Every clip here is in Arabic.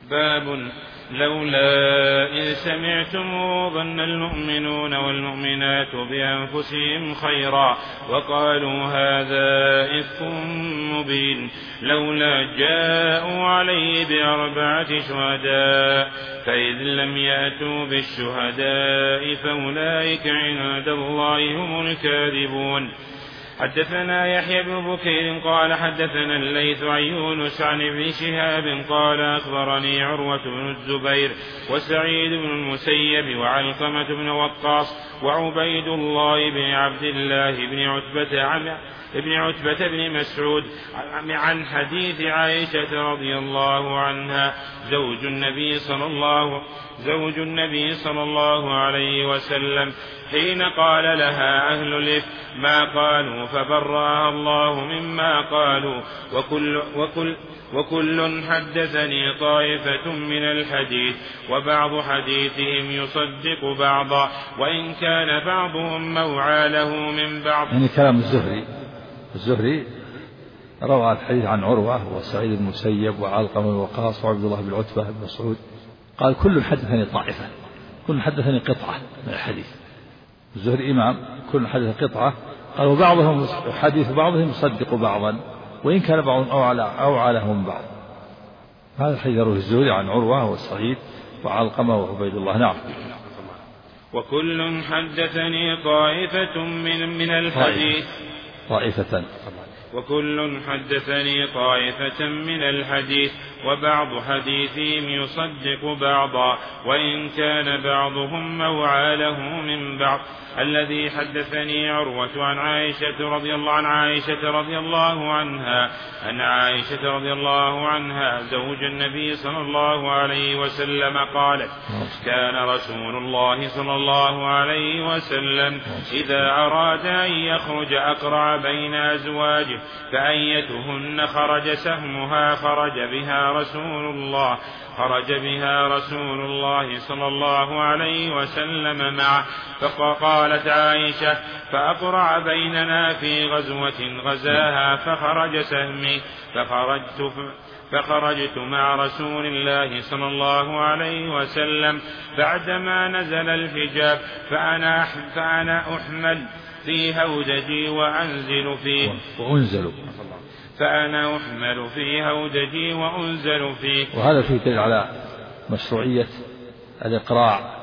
باب لولا إذ سمعتموه ظن المؤمنون والمؤمنات بأنفسهم خيرا وقالوا هذا إفك مبين لولا جاءوا عليه ب4 شهداء فإذ لم يأتوا بالشهداء فأولئك عند الله هم الكاذبون. حدثنا يحيى بن بكير قال حدثنا الليث عن يونس عن ابن شهاب قال أخبرني عروة بن الزبير وسعيد بن المسيب وعلقمة بن وقاص وعبيد الله بن عبد الله بن عتبة بن مسعود عن حديث عائشة رضي الله عنها زوج النبي صلى الله عليه وسلم حين قال لها أهل الإفك ما قالوا فبرأها الله مما قالوا وكل حدثني طائفة من الحديث وبعض حديثهم يصدق بعضا وإن كان بعضهم موعى له من بعض. يعني كلام الزهري روى الحديث عن عروة وسعيد بن المسيب وعلقمة بن وقاص وعبد الله بن عتبة بن مسعود قال كل حدثني طائفة كل حدثني قطعة من الحديث. الزهري إمام كل حدث قطعة قال وبعضهم حديث بعضهم يصدق بعضا وإن كان بعضهم أوعى لهم بعض. هذا الحديث يروي الزهري عن عروة وسعيد وعلقمة وعبيد الله. نعم. وكل حدثني طائفة من الحديث وكل حدثني طائفة من الحديث وبعض حديثهم يصدق بعضا وإن كان بعضهم موعى له من بعض. الذي حدثني عروة عن عائشة رضي الله عنها أن عائشة رضي الله عنها زوج النبي صلى الله عليه وسلم قالت كان رسول الله صلى الله عليه وسلم إذا أراد أن يخرج أقرع بين أزواجه فأيتهن خرج سهمها خرج بها رسول الله صلى الله عليه وسلم معه. فقالت عائشة فأقرع بيننا في غزوة غزاها فخرج سهمي فخرجت مع رسول الله صلى الله عليه وسلم بعدما نزل الحجاب فأنا أحمل في هودجي وأنزل فيه فأنا أحمل في هودجي وأنزل فيه. وهذا فيه دليل على مشروعية الإقراع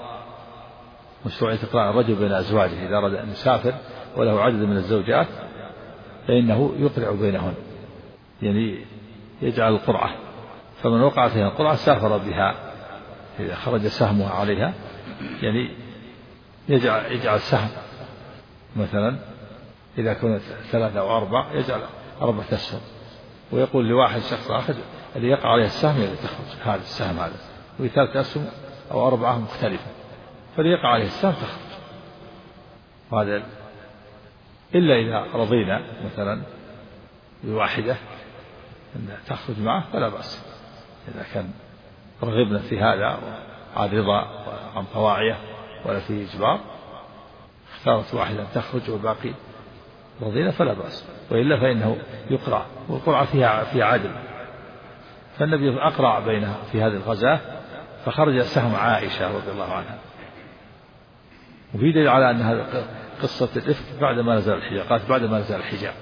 الرجل بين أزواجه إذا أراد أن يسافر وله عدد من الزوجات فإنه يقرع بينهن يعني يجعل القرعة فمن وقع فيها القرعة سافر بها إذا خرج سهمها عليها يعني يجعل سهم مثلا إذا كانت 3 أو 4 يجعل 4 أسهم ويقول لواحد شخص آخر اللي يقع عليه السهم الذي تخرج هذا السهم هذا و3 أسهم أو 4 مختلفة فليقع عليه السهم تخرج. وهذا إلا إذا رضينا مثلا بواحدة أن تخرج معه فلا بأس إذا كان رغبنا في هذا عن رضا وعن طواعية ولا فيه إجبار اختارت واحدة أن تخرج والباقي رضينا فلا بأس وإلا فإنه يقرع والقرعة فيها عدل. فالنبي أقرع بينها في هذه الغزاة فخرج سهم عائشة رضي الله عنها. وفي دليل على أن هذا قصة الإفك بعد ما نزل الحجاب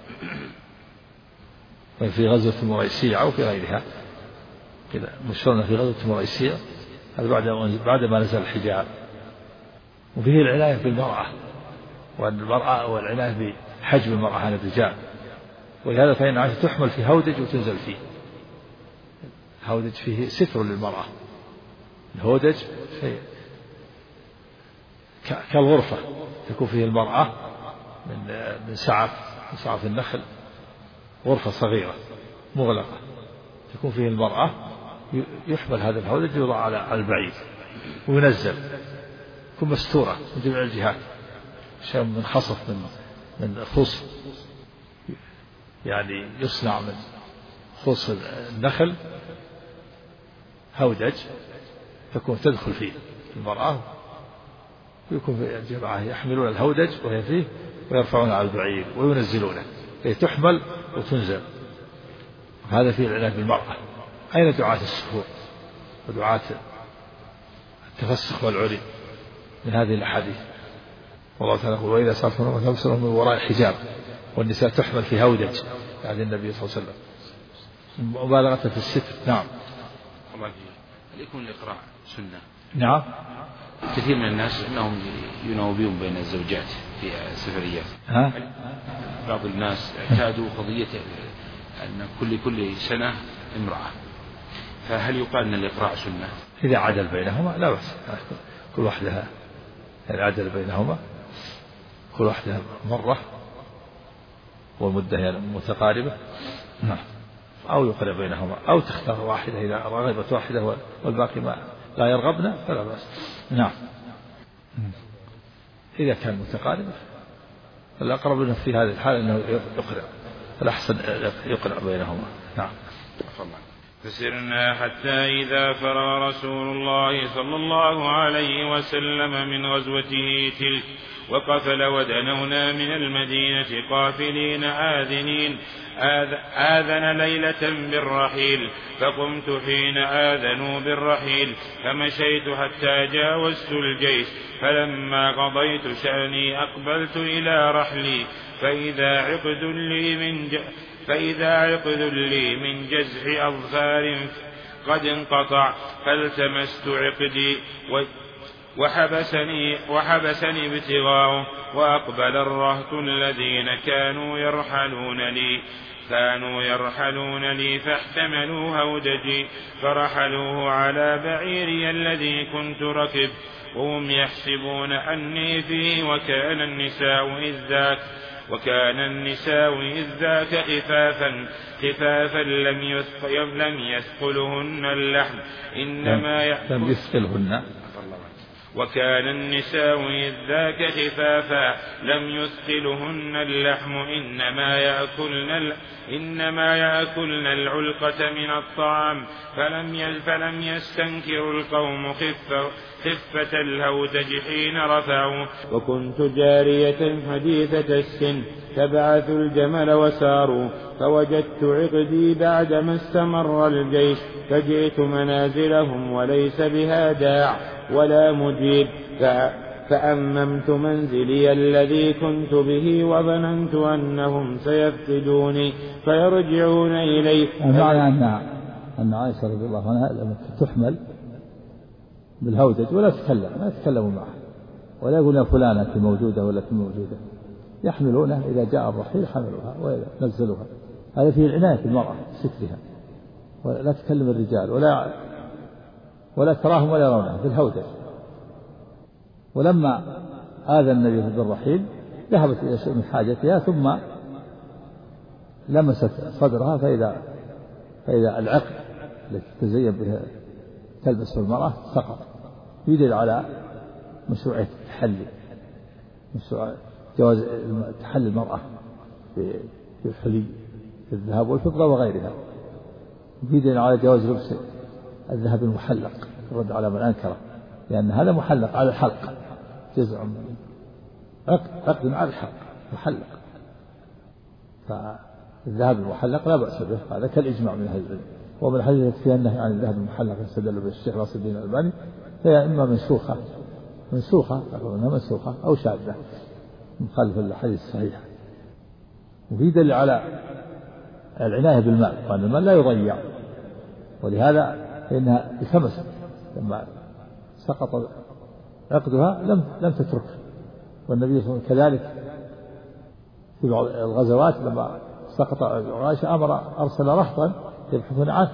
في غزوة المريسية أو في غيرها كذا مشهورنا في غزوة المريسية هذا بعد ما نزل الحجاب. وفيه العناية بالمرأة والعناية بحجب المرأة عن الرجال ولهذا فإن عائشة تحمل في هودج وتنزل فيه. هودج فيه ستر للمرأة. الهودج كالغرفة تكون فيه المرأة من سعف النخل غرفة صغيرة مغلقة تكون فيه المرأة يحمل هذا الهودج يوضع على البعير وينزل تكون مستورة من جميع الجهات شيء منخصف من خص يعني يصنع من خص النخل هودج تكون تدخل فيه المرأة ويكون في الجماعة يحملون الهودج وهي فيه ويرفعونها على البعير وينزلونه هي تحمل وتنزل. هذا فيه العناية بالمرأة. أين دعاة السفور ودعاة التفسخ والعري من هذه الأحاديث. والله تعالى يقول وإذا سافروا فابصروا من وراء حجاب، والنساء تحمل في هودج يعني النبي صلى الله عليه وسلم مبالغة في الستر. نعم. الله هل يكون الإقراع سنة؟ نعم. كثير من الناس أنهم يناوبون بين الزوجات في السفريات. بعض الناس اعتادوا قضية أن كل سنة امرأة، فهل يقال أن الإقراع سنة؟ إذا عدل بينهما لا بأس، كل واحدة العدل بينهما كل واحدة مرة والمدة هي متقاربة. نعم. أو يقرأ بينهما أو تختار واحدة إذا رغبت واحدة والباقي ما لا يرغبن فلا بأس. نعم. إذا كان متقارب فالأقرب في هذه الحالة أنه يقرأ، فالأحسن يقرأ بينهما. نعم. فسرنا حتى إذا فرغ رسول الله صلى الله عليه وسلم من غزوته تلك وقفل ودنونا من المدينة قافلين آذنين آذن ليلة بالرحيل، فقمت حين آذنوا بالرحيل فمشيت حتى جاوزت الجيش، فلما قضيت شأني أقبلت إلى رحلي فإذا عقد لي من جزع أظفار قد انقطع، فالتمست عقدي وحبسني ابتغاؤه، وأقبل الرهط الذين كانوا يرحلون لي فاحتملوا هودجي فرحلوه على بعيري الذي كنت ركب، وهم يحسبون أني فيه، وكان النساء إذ ذاك خفافا لم يثقلهن اللحم إنما يأكلهن وكان النساء إذ ذاك خفافا لم يثقلهن اللحم إنما يأكلن العلقة من الطعام، فلم يستنكر القوم خفة الهودج حين رفعوا. وكنت جارية حديثة السن تبعث الجمل وساروا، فوجدت عقدي بعدما استمر الجيش، فجئت منازلهم وليس بها داع ولا مجيب، فأممت منزلي الذي كنت به، وظننت أنهم سيفقدوني فيرجعون إلي. معنى أن عائشة رضي الله عنها لما تحمل بالهودج ولا ما يتكلموا معها ولا يقولون فلانة موجودة ولا موجودة، يحملونها إذا جاء الرحيل حملوها ونزلوها. هذا فيه العناية بالمرأة سترها، ولا تكلم الرجال ولا تراهم ولا يرونها بالهودج. ولما آذى النبي بالرحيل ذهبت إلى شيء من حاجتها، ثم لمست صدرها فإذا العقد التي تزين بها تلبس المرأة سقط، يدل على مشروعية التحلي، جواز تحلي المرأة بالحلي الذهب والفضة وغيرها، يدل على جواز لبس الذهب المحلق الرد على من أنكره، لأن هذا محلق على الحلق، جزء من عقد على الحلق محلق، فالذهب المحلق لا بأس به، هذا كالإجماع من أهل العلم. ومن الحديث في النهي عن الذهب المحلق يستدل به الشيخ ناصر الدين الألباني، هي إما منسوخة أو شاذة مخالفة للحديث الصحيح. وفي دليل على العناية بالمال، وأن المال لا يضيع، ولهذا فإنها التمست لما سقط عقدها لم تترك. والنبي صلى الله عليه وسلم كذلك في بعض الغزوات لما سقط عائشة أرسل رهطا يبحثون عنه،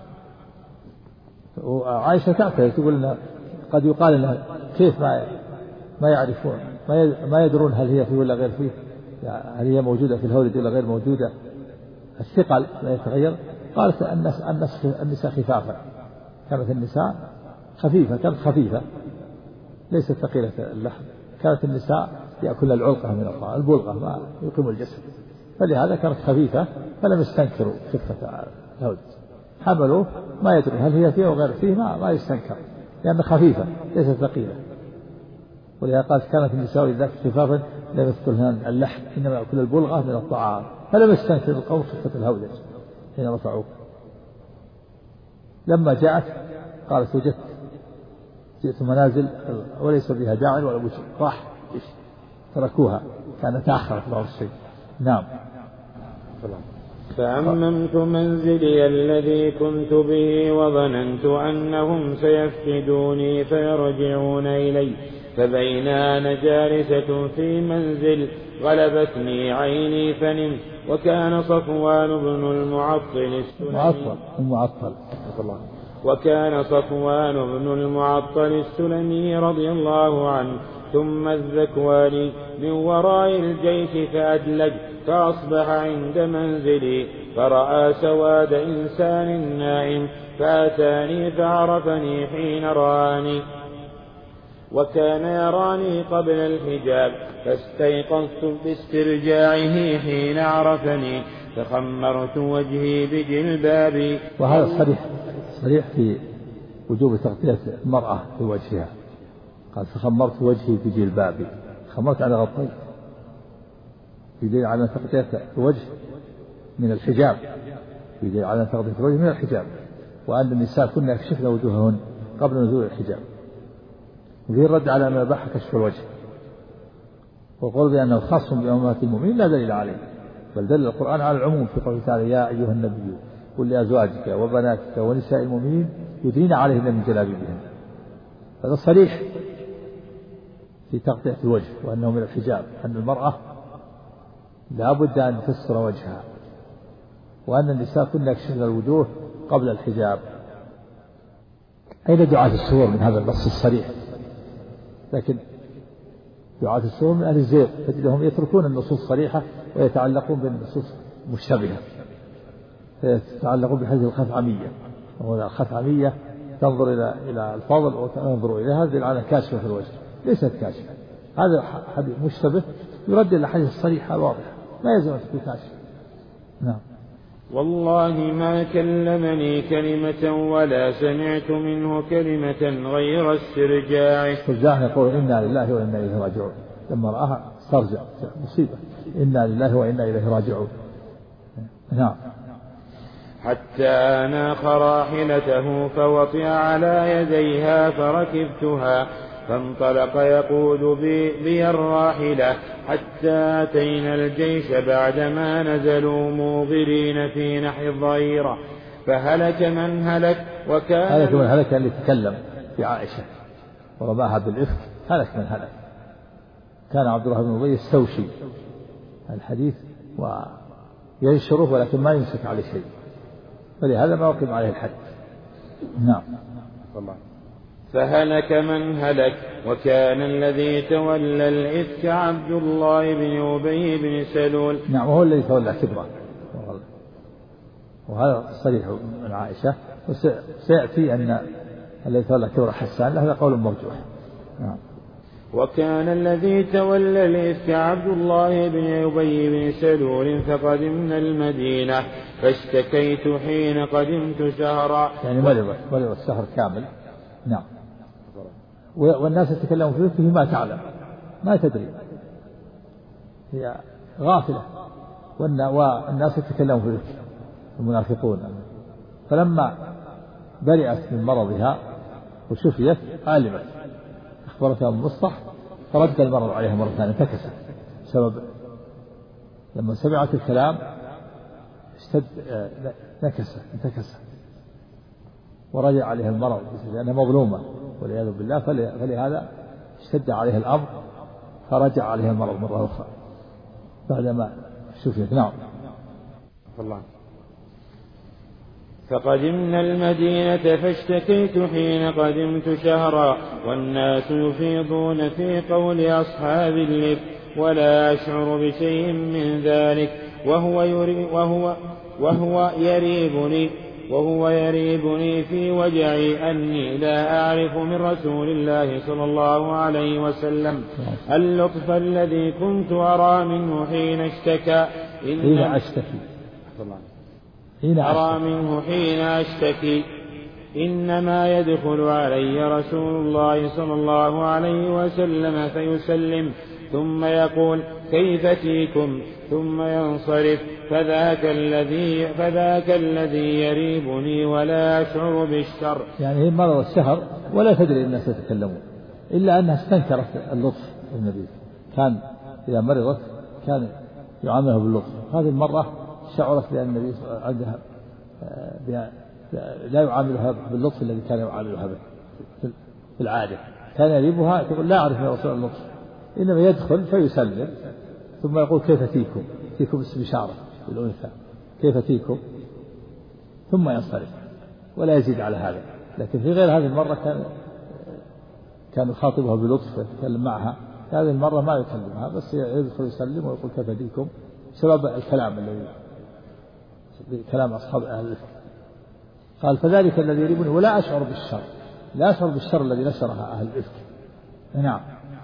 وعائشة تعترف تقول إن قد يقال إنها كيف ما يعرفون ما يدرون هل هي فيه ولا غير فيه، هل هي موجودة في الهودج ولا غير موجودة، الثقل لا يتغير. قالت النساء خفافا، كانت النساء خفيفة ليست ثقيلة اللحم، كانت النساء يأكل العلقة من الطعام، البلغة ما يقيم الجسد، فلهذا كانت خفيفة فلم يستنكروا خفة الهودج، حملوا ما يدرون هل هي فيه وغير فيه، ما يستنكر لأنها خفيفة ليست ثقيلة. ولهذا قالت كانت النساء ذاك خفافا لم يثقلهن اللحم إنما يأكل البلغة من الطعام، فلم يستنكر القوم خفة الهودج حين رفعوه. لما جاءت قالت جئت منازل وليس بها داع ولا بشر، راح تركوها، كانت تأخرت بعض الشيء. نعم. فأممت منزلي الذي كنت به وظننت أنهم سيفقدوني فيرجعون إلي، فبين أنا جالسة في منزل غلبتني عيني فنمت، وكان صفوان بن المعطل السلمي رضي الله عنه ثم الذكواني من وراء الجيش فأدلج، فأصبح عند منزلي فرأى سواد إنسان نائم، فأتاني فعرفني حين رآني، وكان يراني قبل الحجاب، فاستيقظت باسترجاعه حين عرفني، فخمرت وجهي بجلبابي. وهذا صريح في وجوب تغطية المرأة في وجهها. قال فخمرت وجهي بجلبابي، خمرت على غطيت، يدل على تغطية الوجه من الحجاب، يدل على تغطية الوجه من الحجاب، وأن النساء كن يكشفن وجوههن قبل نزول الحجاب. وفيه الرد على ما أباح كشف الوجه، وقول بأنه خاص بأمهات المؤمنين لا دليل عليه، بل دل القرآن على العموم في قوله تعالى يا أيها النبي قل لأزواجك وبناتك ونساء المؤمنين يدنين عليهن من جلابيبهن. هذا صريح في تغطية الوجه وأنه من الحجاب، أن المرأة لا بد أن تستر وجهها، وأن النساء كن يكشفن الوجوه قبل الحجاب. أين دعاة السرور من هذا النص الصريح؟ لكن دعاة السرور من أهل الزيغ تجدهم يتركون النصوص الصريحة ويتعلقون بالنصوص المشتبهة، يتعلقون بحديث الخثعمية، وهنا الخثعمية تنظر إلى الفضل وتنظر إلى هذه على كاشفة في الوجه، ليست كاشفة. هذا حديث مشتبه يرد إلى الحديث الصريحة الواضحة، ما يلزم أن تكون كاشفة. نعم. والله ما كلمني كلمة ولا سمعت منه كلمة غير استرجاعه. استرجاع يقول إنا لله وإنا إليه راجعون، لما رآها استرجع مصيبة، إنا لله وإنا إليه راجعون. نعم. حتى أناخ راحلته فوطئ على يديها فركبتها، فانطلق يقود بي الراحلة حتى أتينا الجيش بعدما نزلوا موضرين في نحر الظهيرة، فهلك من هلك. وكان هلك من هلك اللي تكلم في عائشة ورماها بالإفك، هلك من هلك. كان عبد الله بن أبي يستوشي الحديث وينشره ولكن ما يمسك عليه شيء، فلهذا ما وقم عليه الحد. نعم. فهلك من هلك. وكان الذي تولى الإفك عبد الله بن أبي بن سلول. نعم، وهو الذي تولى كبره، وهذا صريح من عائشة. وسيأتي أن الذي تولى كبر حسان، هذا قول مرجوح. نعم. وكان الذي تولى الإفك عبد الله بن أبي بن سلول، فقدمنا المدينة فاشتكيت حين قدمت شهرا، يعني مرض الشهر كامل. نعم. والناس يتكلمون في ذكره ما تعلم، ما تدري، هي غافلة، والناس يتكلمون في ذكره المنافقون. فلما برئت من مرضها وشفيت علمت، أخبرتها المصطح فرد المرض عليها مرة ثانية، انتكست بسبب لما سمعت الكلام انتكس ورجع عليها المرض لأنها مظلومة والعياذ بالله، فلهذا اشتد عليها الأمر فرجع عليها المرض مرة أخرى بعدما شفيت. نعم. فقدمنا المدينة فاشتكيت حين قدمت شهرا، والناس يفيضون في قول أصحاب اللب، ولا أشعر بشيء من ذلك، وهو يريبني في وجعي أني لا أعرف من رسول الله صلى الله عليه وسلم اللطف الذي كنت أرى منه حين اشتكى. حين أشتكي إنما يدخل علي رسول الله صلى الله عليه وسلم فيسلم ثم يقول كيف فيكم ثم ينصرف، فذاك الذي يريبني ولا أشعر بالشر. يعني هي مرض الشهر ولا تدري الناس يتكلمون، إلا أنها استنكرت اللطف النبي، كان إذا مرضت كان يعاملها باللطف. هذه المرة شعرت بأن النبي عندها لا يعاملها باللطف الذي كان يعاملها به في العادة، كان يريبها تقول لا أعرف يا رسول اللطف، إنما يدخل فيسلم ثم يقول كيف فيكم، فيكم اسم إشارة بالأنثى، كيف فيكم، ثم ينصرف ولا يزيد على هذا. لكن في غير هذه المرة كان يخاطبها بلطف يتكلم معها، هذه المرة ما يكلمها بس يدخل يسلم ويقول كيف فيكم، سبب الكلام الذي كلام أصحاب أهل الإفك. قال فذلك الذي يريبني ولا أشعر بالشر، لا أشعر بالشر الذي نشرها أهل الإفك. نعم.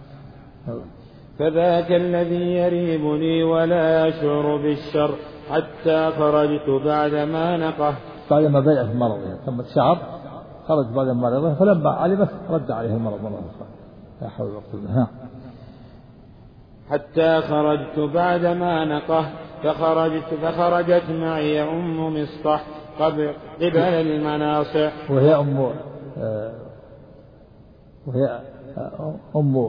فذاك الذي يريبني ولا أشعر بالشر حتى خرجت بعدما نقه، بعدما بدأت مرضها ثم شهر خرج بعد مرضها، فلما علمت رد عليه المرض مرة أخرى. لا حول ولا قوة إلا بالله. حتى خرجت بعدما نقه فخرجت معي أم مصطح قبل المناصع، وهي أم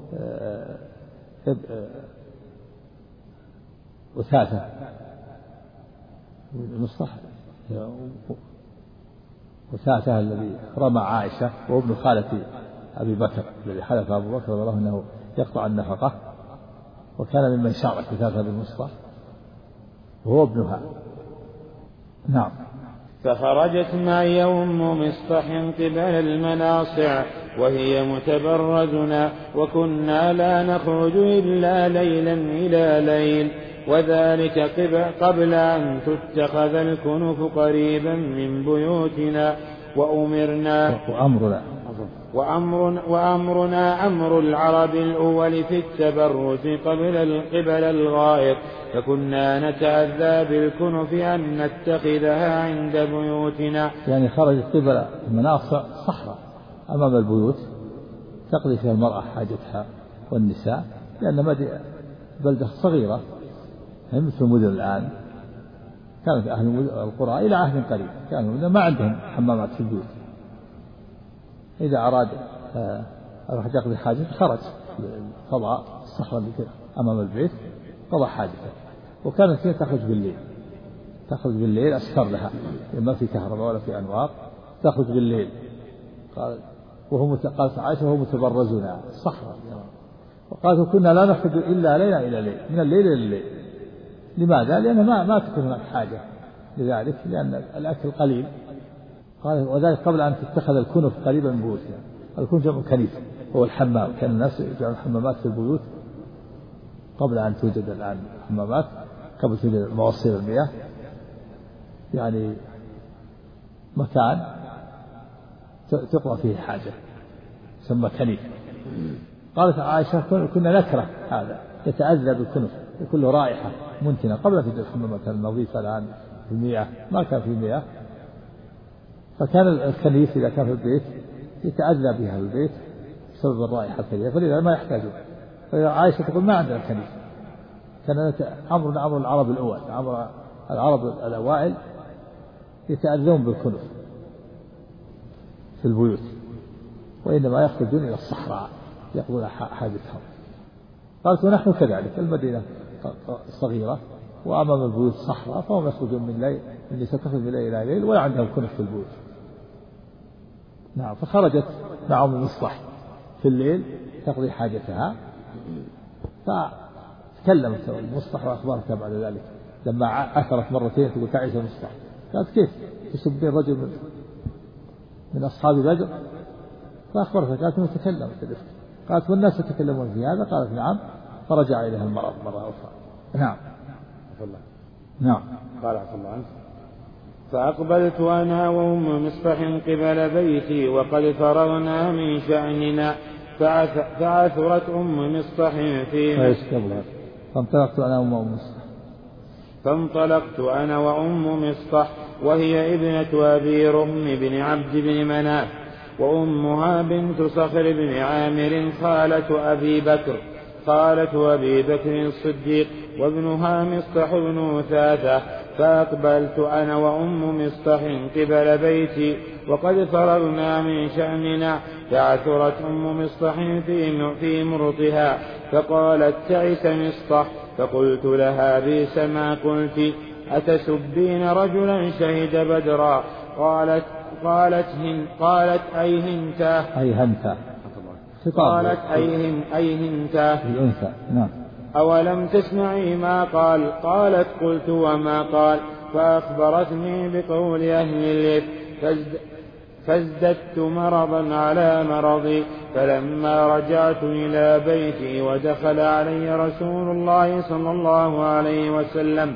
وثاثة مصطح، وثاثة الذي رمى عائشة، وابن خالة أبي بكر الذي حلف أبو بكر رضي الله عنه أنه يقطع النفقة، وكان ممن شارك في ثاثة بن مصطح وهو ابنها. نعم. فخرجت معي أم مصطح قبل المناصع وهي متبرزنا، وكنا لا نخرج إلا ليلا إلى ليل، وذلك قبل أن تتخذ الكنف قريبا من بيوتنا، وأمرنا أمر العرب الأول في التبرز قبل الغائط، فكنا نتأذى بالكنف أن نتخذها عند بيوتنا. يعني خرجت قبل المناصع صحراء أمام البيوت تقضي فيها المرأة حاجتها والنساء، لأن بلدة صغيرة مثل المدن الآن، كانت أهل القرى إلى عهد قريب كانوا ما عندهم حمامات في البيوت، إذا أراد أروح يقضي حاجة خرج فضاء الصحراء اللي أمام البيت قضى حاجته. وكانت هي تخرج بالليل أسفر لها، ما في كهرباء ولا في أنوار، تخرج بالليل. قالت عائشة وهو متبرزنا الصحراء، وقالت كنا لا نخرج إلا ليلة إلى ليل، من الليل إلى الليل. لماذا؟ لأن ما تكون هناك حاجة لذلك، لأن الأكل قليل. قال وذلك قبل أن تتخذ الكنف قريبا من بيوتنا. الكنف جمع كنيف هو الحمام، كان الناس يجعلون الحمامات في البيوت قبل أن توجد الآن حمامات، قبل توجد مواسير المياه، يعني مكان تقضى فيه حاجة يسمى كنيف. قالت عائشة كنا نكره هذا، يتأذى بالكنف، يكون له رائحة منتنة قبل توجد الحمامات النظيفة الآن في المياه، ما كان في المياه، فكان الكنيف إذا كان في البيت يتأذى بها البيت بسبب الرائحة الكريهة، فلذا ما يحتاجون. عائشة تقول ما عندنا كنيف، كان أمرنا أمر العرب الأول، أمر العرب الأوائل يتأذون بالكنف في البيوت، وإنما يخرجون إلى الصحراء يقضون حاجتهم. قالت ونحن كذلك، المدينة صغيرة وأمام البيوت صحراء، فهم يخرجون من ليل، النساء تخرج من ليل إلى ليل ولا عندهم كنف في البيوت. نعم. فخرجت مع أم مصطح في الليل تقضي حاجتها، فتكلمت مصطح وأخبرتها بعد ذلك لما عثرت مرتين تقول تعيش مصطح، قالت كيف تسبين رجل من أصحاب بدر؟ فأخبرتها قالت نتكلم في الإفك، قالت والناس يتكلمون في هذا؟ قالت نعم. فرجع إليها المرض مرة أخرى. نعم. نعم. قال عفى الله عنه فأقبلت أنا وأم مصطح قبل بيتي وقد فرغنا من شأننا، فعثرت أم مصطح في فانطلقت أنا وأم مصطح وهي ابنة أبي رم بن عبد بن مناف، وأمها بنت صخر بن عامر خالة أبي بكر، خالة أبي بكر الصديق وابنها مصطح بن وثاثة، فأقبلت أنا وأم مصطح قبل بيتي وقد فرغنا من شأننا، فعثرت أم مصطح في مرطها فقالت: تعس مصطح. فقلت لها: بئس ما قلت، أتسبين رجلا شهد بدرا؟ قالت أي هنتا نعم. أولم تسمعي ما قال؟ قالت: قلت: وما قال؟ فأخبرتني بقول أهل الإفك، فازددت مرضا على مرضي. فلما رجعت إلى بيتي ودخل علي رسول الله صلى الله عليه وسلم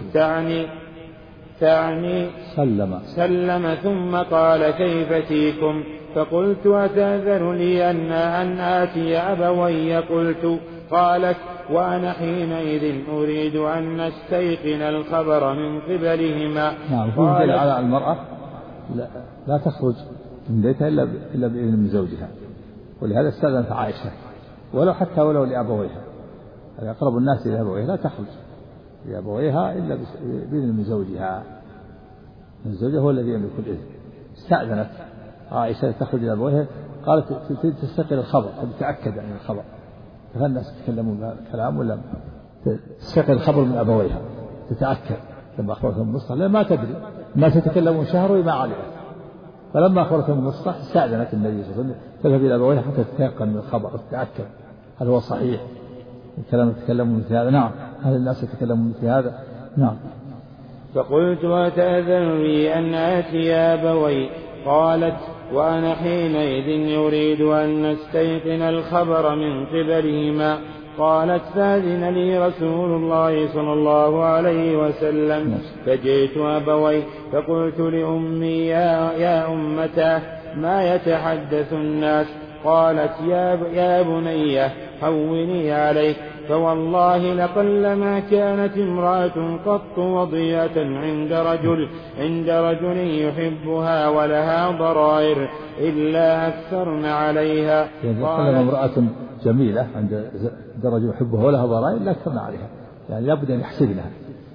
تعني سلم ثم قال: كيف تيكم؟ فقلت: أتأذن لي أن آتي أبوي؟ قالت: وأنا حينئذ أريد أن نستيقن الخبر من قبلهما. نعم. قال على المرأة لا تخرج من بيتها إلا بإذن من زوجها، ولهذا استأذنت عائشة ولو لأبويها، يعني أقرب الناس إلى أبويها لا تخرج لأبويها إلا بإذن من زوجها. الزوج هو الذي يملك الإذن. استأذنت عائشة تخرج إلى أبويها، قالت: تستقل الخبر، تتأكد عن الخبر، فالناس يتكلمون كلام ولا تستقل الخبر من أبويها، تتأكد. لما أخبرتهم مصطح ما تدري، الناس يتكلمون شهر وما عليها، فلما أخبرتهم مصطح استأذنت النبي صلى الله عليه وسلم تذهب إلى أبويها حتى تتيقن من الخبر وتتأكد هل هو صحيح. الكلام يتكلمون مثل هذا. نعم. هل الناس يتكلمون مثل هذا؟ نعم. فقلت: وتأذن لي أن آتي أبوي؟ قالت: وأنا حينئذ أريد أن نستيقن الخبر من قبلهما. قالت: فأذن لي رسول الله صلى الله عليه وسلم، فجئت أبوي فقلت لأمي: يا أمتاه، ما يتحدث الناس؟ قالت: يا بني هوني عليك، فوالله لقلما كانت امرأة قط وضيئة عند رجل يحبها ولها ضرائر إلا أكثرن عليها. قالت: امرأة جميلة عند رجل يحبها ولها ضرائر لا أكثرن عليها، يعني لابد أن يحسبنها.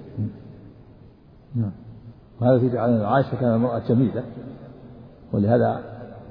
وهذا في عائشة كانت امرأة جميلة، ولهذا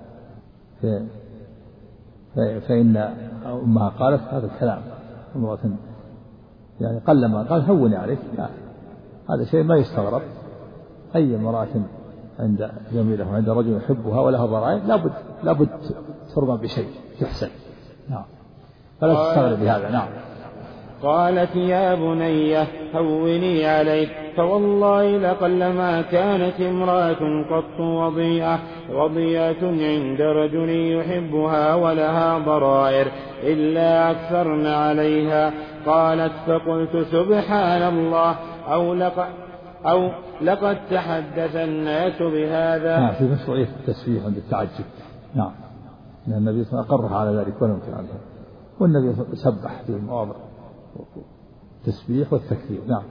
فإن أمها قالت هذا الكلام، امرأة يعني قلما قال هوني عليك، هذا شيء ما يستغرب. أي امرأة عند جميلة وعند رجل يحبها ولها ضرائر لابد ترمى بشيء تحسن. نعم. فلا تستغرب بهذا. نعم. قالت: يا بني هوني عليك، فوالله لقلما كانت امرأة قط وضيئة عند رجل يحبها ولها ضرائر إلا أكثرن عليها. قالت: فقلت: سبحان الله، أو لقد تحدث الناس بهذا. نعم. في مشروعية التسبيح عند التعجب. نعم. لأن النبي صلى الله عليه وسلم أقرها على ذلك ولم ينكر عنها، والنبي سبح في المواضع التسبيح والتكبير. نعم.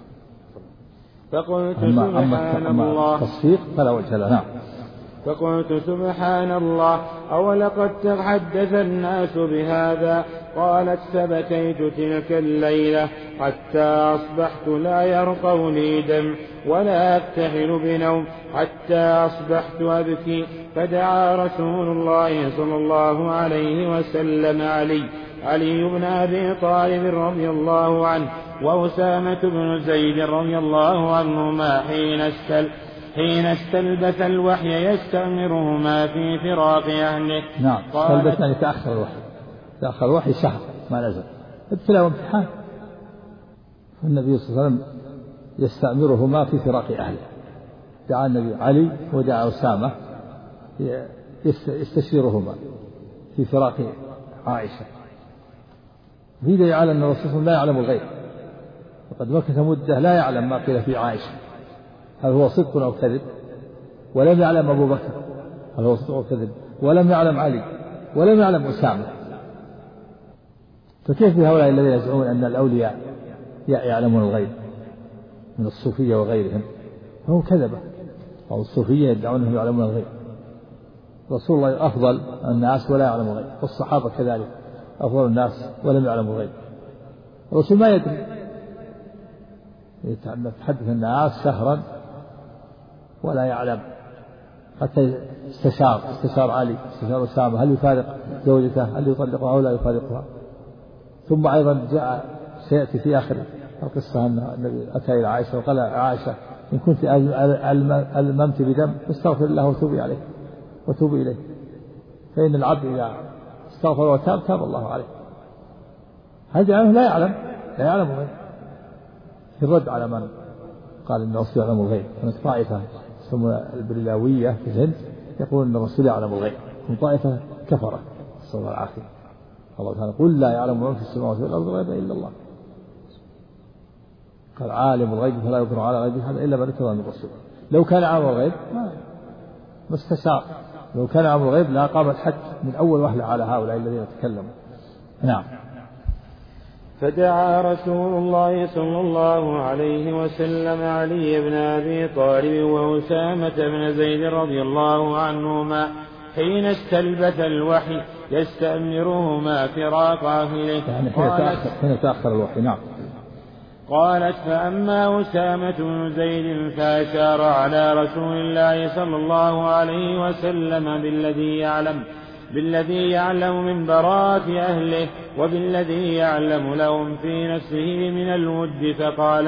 فقلت: سبحان الله. التصفيق فلا وجه له. نعم. فقلت: سبحان الله، أو لقد تحدث الناس بهذا. قالت: فبكيت تلك الليلة حتى أصبحت لا يرقى لي دم ولا أكتحل بنوم، حتى أصبحت أبكي. فدعا رسول الله صلى الله عليه وسلم علي بن أبي طالب رضي الله عنه وأسامة بن زيد رضي الله عنهما حين استلبث الوحي يستأمرهما في فراق أهله. نعم. استلبث يعني تأخر الوحي شهر ما نزل، ابتلاء وامتحان، والنبي صلى الله عليه وسلم يستأمرهما في فراق أهله. دعا النبي علي ودعا أسامة يستشيرهما في فراق عائشة. في دليل على أن الرسول صلى الله عليه وسلم لا يعلم الغيب، وقد مكث مدة لا يعلم ما قيل في عائشة هل هو صدق أو كذب، ولم يعلم أبو بكر هل هو صدق أو كذب، ولم يعلم علي، ولم يعلم أسامة. فكيف بهؤلاء الذين يزعمون أن الأولياء يعلمون الغيب من الصوفية وغيرهم؟ فهم كذبة، أو الصوفية يدعون أنهم يعلمون الغيب. رسول الله أفضل الناس ولا يعلم الغيب، والصحابة كذلك أفضل الناس ولم يعلموا الغيب. الرسول ما يدري، يتحدث الناس شهرا ولا يعلم، حتى استشار علي، استشار أسامة هل يفارق زوجته، هل يطلقها أو لا يفارقها. ثم أيضا جاء سيأتي في آخر القصة أن النبي أتى إلى عائشة وقال عائشة إن كنت ألممت بدم فاستغفر الله وتوب إليه، فإن العبد إذا استغفر وتاب تاب الله عليه. هذا عنه لا يعلم الغيب. في الرد على من قال إن الرسول يعلم الغيب، كانت طائفة يسمونها البرلاوية في الهند يقول إن الرسول يعلم الغيب، من طائفة كفرة صلى الله عليه وسلم. الله تعالى قل لا يعلم من في السماوات والأرض الغيب إلا الله، قال عالم الغيب فلا يظهر على غيبه هذا إلا من ارتضى من الرسول. لو كان عالم الغيب ما استشار، لو كان عالم الغيب لا قام الحج من أول وهلة على هؤلاء الذين تكلموا. نعم. فدعا رسول الله صلى الله عليه وسلم علي بن أبي طالب وأسامة بن زيد رضي الله عنهما حين استلبث الوحي يستأمرهما فراق أهله. يعني حين تأخر الوحي. نعم. قالت فأما أسامة بن زيد فأشار على رسول الله صلى الله عليه وسلم بالذي يعلم من براءة أهله وبالذي يعلم لهم في نفسه من الود، فقال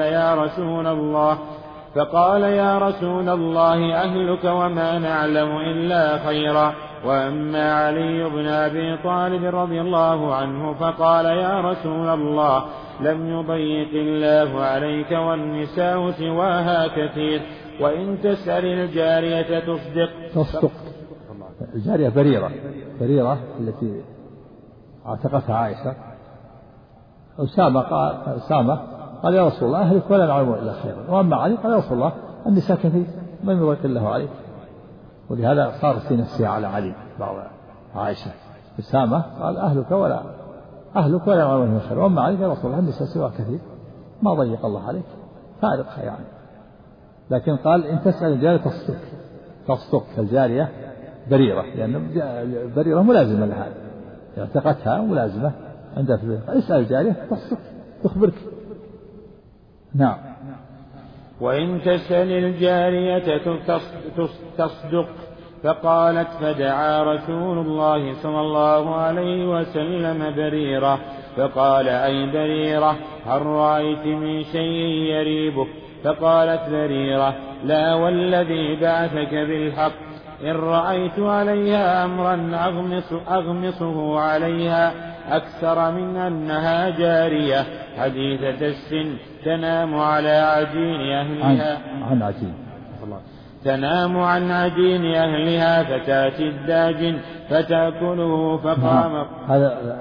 يا رسول الله أهلك وما نعلم إلا خيرا. وأما علي بن أبي طالب رضي الله عنه فقال يا رسول الله لم يضيق الله عليك والنساء سواها كثير، وإن تسأل الجارية تصدق. الجارية بريرة التي اعتقتها عائشة. أسامة قال يا رسول الله أهلك ولا نعلم إلا خيرا. وأما علي قال يا رسول الله النساء كثير من يضيق الله عليك. ولهذا صارت في نفسها على علي بعض عائشة. أسامة قال أهلك ولا نعلم إلا خيرا. وأما علي يا رسول الله النساء سواء كثير ما ضيق الله عليك، فارقها يعني. لكن قال إن تسأل الجارية تصدق. الجارية بريرة لأن بريرة ملازمة لها، اعتقتها ملازمة عندها في البيت. اسأل الجارية تصدق تخبرك. نعم. وإن تسأل الجارية تصدق. فقالت فدعا رسول الله صلى الله عليه وسلم بريرة فقال أي بريرة هل رأيت من شيء يريبك؟ فقالت بريرة لا والذي بعثك بالحق إن رأيت عليها أمرا أغمصه عليها أكثر من أنها جارية حديثة السن تنام على عجين أهلها تنام عن عجين أهلها فتأتي الداجن فتأكله. فقام. هذا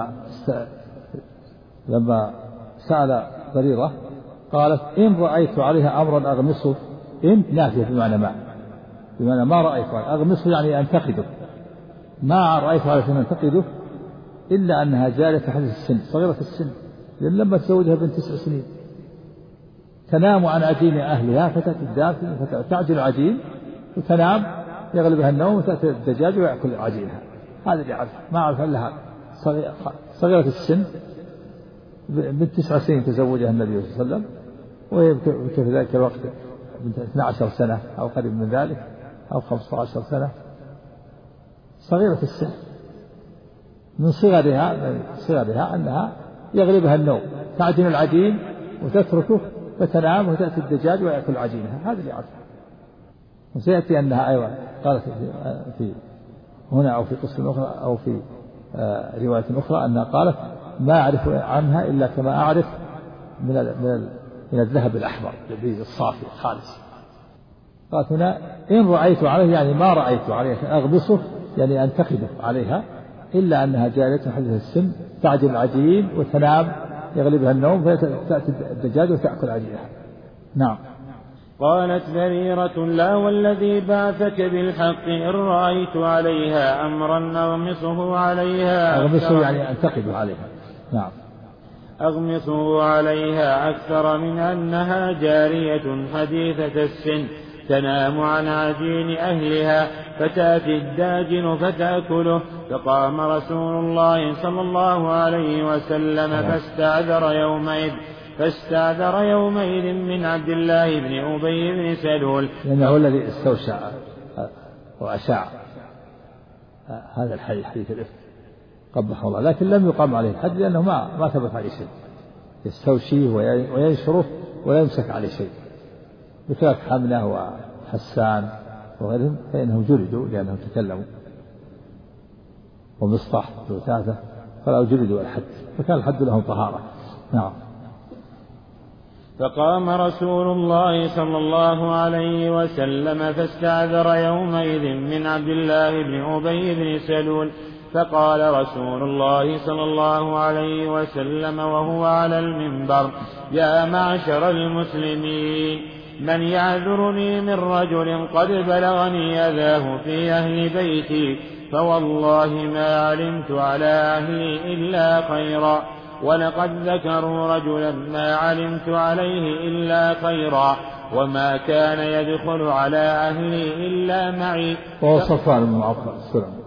لما سأل بريرة قالت إن رأيت عليها أمرا أغمصه، إن نافية بمعنى ما رأيت أغمصه يعني أنتقده، ما رأيت على شيء أنتقده إلا أنها جارية حديث السن صغيرة السن، لأن لما تزوجها بنت 9 سنين تنام عن عجين أهلها فتأتي الداجن فتعجن عجين وتنام يغلبها النوم وتأتي الدجاج ويأكل عجينها. هذا اللي أعرف، ما أعرف إلا صغيرة السن بنت 9 سنين تزوجها النبي صلى الله عليه وسلم، وهي في ذلك الوقت بنت 12 سنة أو قريب من ذلك أو 15 سنة، صغيرة السن. من صغرها أنها يغلبها النوم تعجن العجين وتتركه فتنام وتأتي الدجاج ويأكل عجينها. هذا اللي أعرفه. وسيأتي أنها أيضا قالت في هنا أو في قصة أخرى أو في رواية أخرى أنها قالت ما أعرف عنها إلا كما أعرف من الذهب الأحمر الصافي الخالص. قالت هنا إن رأيت عليه يعني ما رأيت عليه أغبصه يعني أنتقده عليها إلا أنها جارية حديث السن تعجن العجين وتنام يغلبها النوم فتأتي الدجاج وتأكل عجينها. نعم. قالت بريرة لا والذي بعثك بالحق إن رأيت عليها أمرا أغمصه عليها أغمصه يعني أنتقده عليها. نعم. أغمصه عليها أكثر من أنها جارية حديثة السن تنام عن عجين أهلها فتأتي الداجن فتأكله. فقام رسول الله صلى الله عليه وسلم فاستعذر يومئذ من عبد الله بن أبي بن سلول، لأنه الذي استوشع وأشاع هذا حديث الإفك قبح الله، لكن لم يقام عليه الحد لأنه ما ثبت عليه شيء يستوشيه وينشره ولا يمسك عليه شيء، بخلاف حمله وحسان وغيرهم فإنهم جلدوا لأنهم تكلموا، ومصطح وثاثة فلا جلدوا الحد، فكان الحد لهم طهارة. نعم. فقام رسول الله صلى الله عليه وسلم فاستعذر يومئذ من عبد الله بن أبي بن سلول، فقال رسول الله صلى الله عليه وسلم وهو على المنبر: يا معشر المسلمين، من يعذرني من رجل قد بلغني أذاه في أهل بيتي، فوالله ما علمت على أهلي إلا خيرا، ولقد ذكروا رجلا ما علمت عليه إلا خيرا، وما كان يدخل على أهلي إلا معي. وهو صفوان بن معطل السلمي،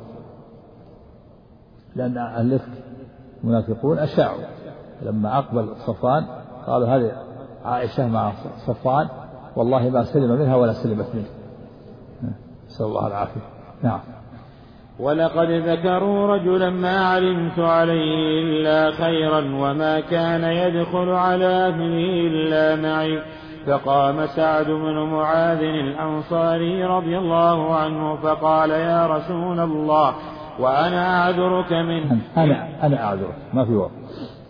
لأن أهل الإفك المنافقون أشاعوا لما أقبل صفوان قالوا هذه عائشة مع صفوان والله ما سلم منها ولا سلمت منه، نسأل الله العافية. نعم. ولقد ذكروا رجلا ما علمت عليه إلا خيرا، وما كان يدخل على أهله إلا معي. فقام سعد بن معاذ الأنصاري رضي الله عنه فقال: يا رسول الله، وأنا أعذرك منه. أنا أعذرك، ما في واو،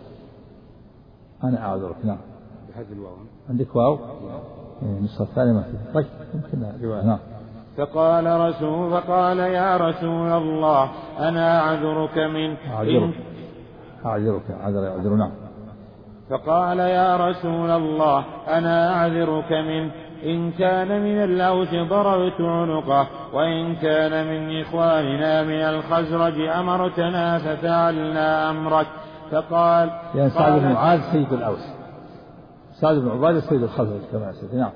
أنا أعذرك. نعم. بحذف الواو. عندك واو؟ النسخة الثانية ما في. طيب يمكن رواية. نعم. فقال يا رسول الله، أنا أعذرك منه. أعذر. نعم. فقال: يا رسول الله، أنا أعذرك منه، إن كان من الأوس ضربت عنقه، وإن كان من إخواننا من الخزرج أمرتنا ففعلنا أمرك. فقال: يعني سعد بن معاذ سيد الأوس، سعد بن عبادة سيد الخزرج كما سيد. نعم.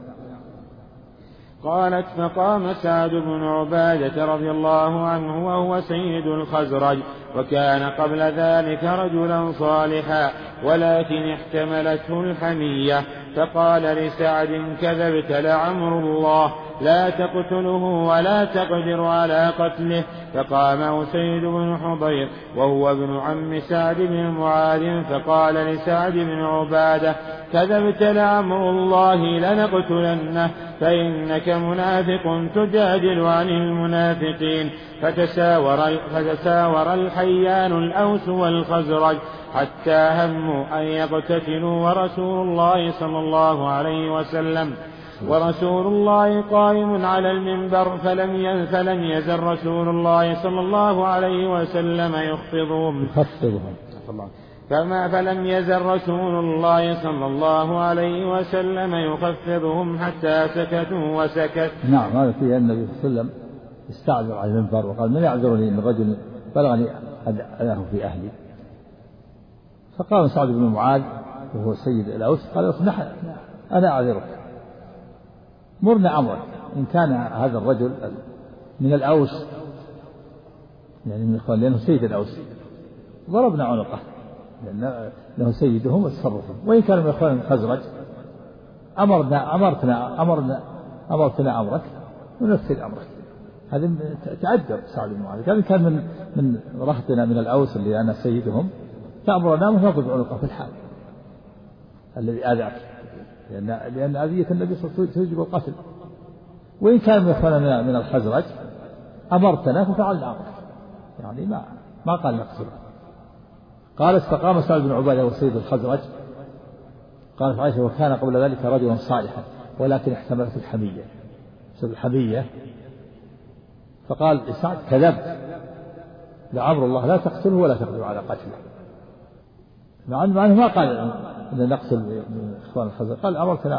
قالت: فقام سعد بن عبادة رضي الله عنه وهو سيد الخزرج، وكان قبل ذلك رجلا صالحا، ولكن احتملته الحمية، فقال لسعد: كذبت لعمر الله، لا تقتله ولا تقدر على قتله. فقام أسيد بن حضير وهو ابن عم سعد بن معاذ فقال لسعد بن عبادة: كذبت لعمر الله، لنقتلنه، فإنك منافق تجادل عن المنافقين. فتساور الحيان الأوس والخزرج حتى هموا أن يقتتلوا، ورسول الله صلى الله عليه وسلم قائم على المنبر، فلم يزل رسول الله صلى الله عليه وسلم يخفضهم فلم يزل رسول الله صلى الله عليه وسلم يخفضهم حتى سكتوا وسكت. نعم. هذا فيه النبي صلى الله عليه وسلم استعذر على المنبر وقال: من يعذرني من رجل بلغني أذاه في أهلي. فقام سعد بن معاذ وهو سيد الأوس قال: أنا أعذرك، مرنا أمرك، إن كان هذا الرجل من الأوس يعني من الإخوان لأنه سيد الأوس ضربنا عنقه لأنه سيدهم وتصرفهم، وإن كان من إخوان الخزرج أمرتنا أمرك ونفذ أمرك. هذا تعذر سعد بن معاذ، هذا كان من رهطنا من الأوس اللي أنا سيدهم، تأمرنا ونضرب عنقه في الحال الذي آذاك، لأن أذية النبي صلى الله عليه وسلم توجب القتل. وإن كان من إخواننا من الخزرج أمرتنا ففعلنا أمرك، يعني ما قال نقتله. قالت: فقام سعد بن عبادة وسيد الخزرج. قالت عائشة: وكان قبل ذلك رجلا صالحا، ولكن احتملت الحمية. فقال لسعد: كذبت لعمر الله، لا تقتله ولا تقدر على قتله. مع أنه ما قال أن نقتل من إخوان الخزرج، قال: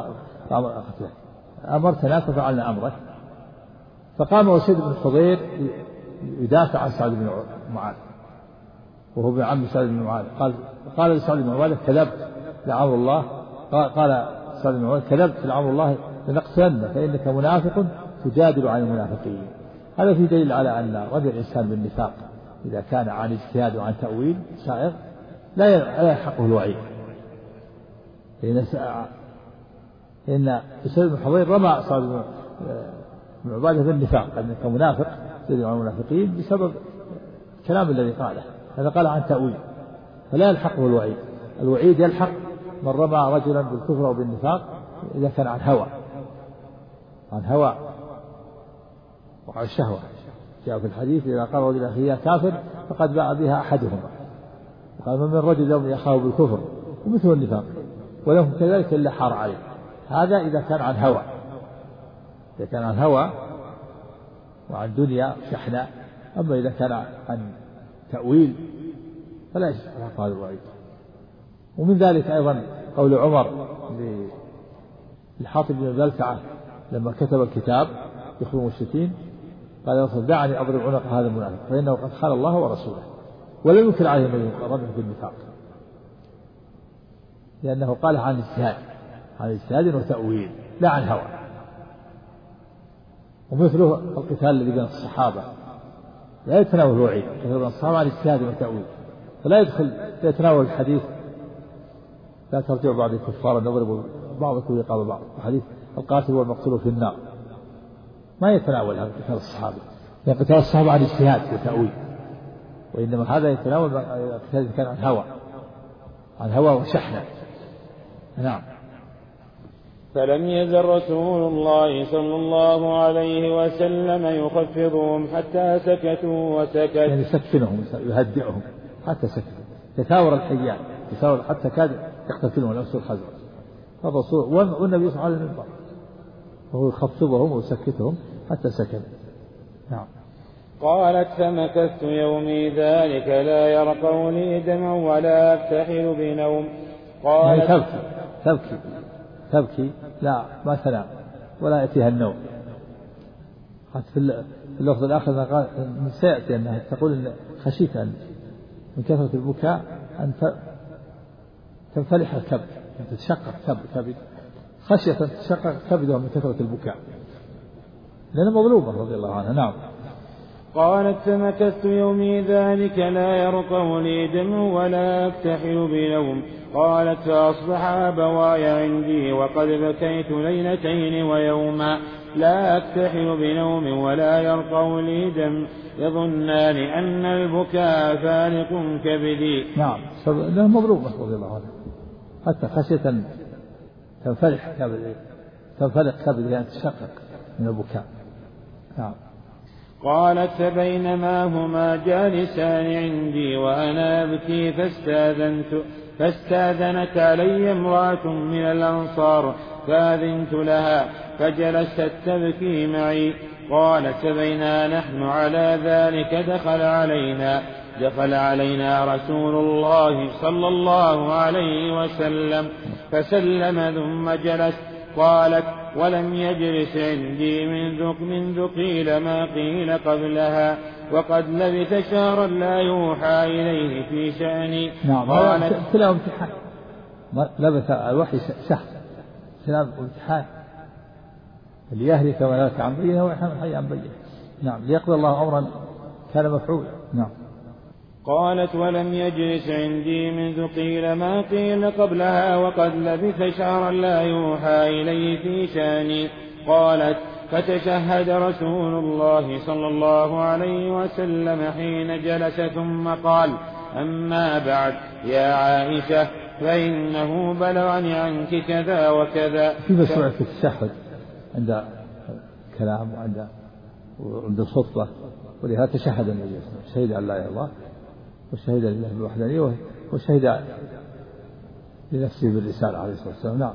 أمرتنا ففعلنا أمرك. فقام أسيد بن حضير يدافع عن سعد بن معاذ وهو ابن عم سعد بن معاذ. قال لسعد بن معاذ: كذبت لعمر الله. قال سعد بن معاذ: كذبت لعمر الله، لنقتلن فإنك منافق تجادل عن المنافقين. هذا في دليل على أن رد الإنسان بالنفاق إذا كان عن اجتهاد وعن تأويل سائغ لا يلحقه الوعيد. إن أسيد بن حضير رمى صاحب بن عبادة بالنفاق أنك منافق تجادل عن المنافقين بسبب الكلام الذي قاله، هذا قال عن تأويل فلا يلحقه الوعيد. الوعيد يلحق من رمى رجلا بالكفر أو بالنفاق إذا كان عن هوى وعن الشهوة. جاء في الحديث إذا قال رجل أخيه كافر فقد باع بها أحدهما، قال من رجل يوم يخاف بالكفر ومثل النفاق ولهم كذلك إلا حار عليه. هذا إذا كان عن هوى، إذا كان عن هوى وعن دنيا شحناء. أما إذا كان عن تأويل فلا يلحق هذا الوعيد. ومن ذلك أيضا قول عمر لحاطب بن بلتعة لما كتب الكتاب يخرج المشركين قال يا رسول دعني أضرب عنق هذا المنافق فإنه قد خان الله ورسوله، ولم ينكر عليه من رميه بالنفاق لأنه قال عن اجتهاد وتأويل لا عن هوى. ومثله القتال الذي بين الصحابة لا يتناول الوعيد، القتال بين الصحابة عن اجتهاد وتأويل فلا يتناول الحديث لا ترجعوا بعد الكفار نضرب بعضكم رقاب بعض، وحديث القاتل والمقتول في النار ما يتناول هذا قتال الصحابة، لأن قتال الصحابة عن اجتهاد وتأويل، وإنما هذا يتناول القتال كان عن هوى وشحنة. نعم. فلم يزل رسول الله صلى الله عليه وسلم يخفضهم حتى سكتوا وسكت، يعني يسكنهم يهدئهم حتى سكتوا. تثاور الحيان حتى كاد يقتتلهم الأوس والخزرج. الرسول والنبي صلى الله عليه وسلم وهو يخفضهم ويسكتهم حتى سكتوا. نعم. قالت فمكثت يومي ذلك لا يرقوا لي دمع ولا أكتحل بنوم. قالت يعني تبكي لا ما تنام ولا يأتيها النوم. حتى في اللفظ الآخر قال من سيأتي أنها تقول إن خشيت أن من كثرة البكاء أن تنفلح الكبد، أن تتشقق كبد، خشية أن تتشقق كبدها من كثرة البكاء لأنها مظلومة رضي الله عنها. نعم. قالت فمكثت يومي ذلك لا يرقى لي دمع ولا أكتحل بنوم. قالت فأصبح أبواي عندي وقد بكيت ليلتين ويوما لا أكتحل بنوم ولا يرقى لي دم يظنان أن البكاء فارق كبدي. نعم. لأنها مظلومة رضي الله عنها حتى خشية أن تنفلح كبدها أن تشقق من البكاء. نعم. قالت فبينما هما جالسان عندي وأنا أبكي فاستاذنت علي امرأة من الأنصار فأذنت لها فجلست تبكي معي. قالت فبينا نحن على ذلك دخل علينا رسول الله صلى الله عليه وسلم فسلم ثم جلس. قالت ولم يجلس عندي منذ قيل ما قيل قبلها وقد لبث شهرا لا يوحى إليه في شأني. نعم. قالت ابتلاء امتحان لبث الوحي شهر ابتلاء امتحان ليهلك من هلك عن بينه ويحيى من حي عن بينه. نعم. ليقضي الله أمرا كان مفعولا. نعم. قالت ولم يجلس عندي منذ قيل ما قيل قبلها وقد لبث شهرا لا يوحى إليه في شأني. قالت فتشهد رسول الله صلى الله عليه وسلم حين جلس ثم قال أما بعد يا عائشة فإنه بلغني عنك كذا وكذا. في مشروع التشهد عند كلام وعند الخطبة، ولهذا تشهد النبي صلى الله عليه وسلم شهد أن لا إله إلا الله وشهد لله بالوحدانية وشهد لنفسه بالرسالة عليه الصلاة والسلام. نعم.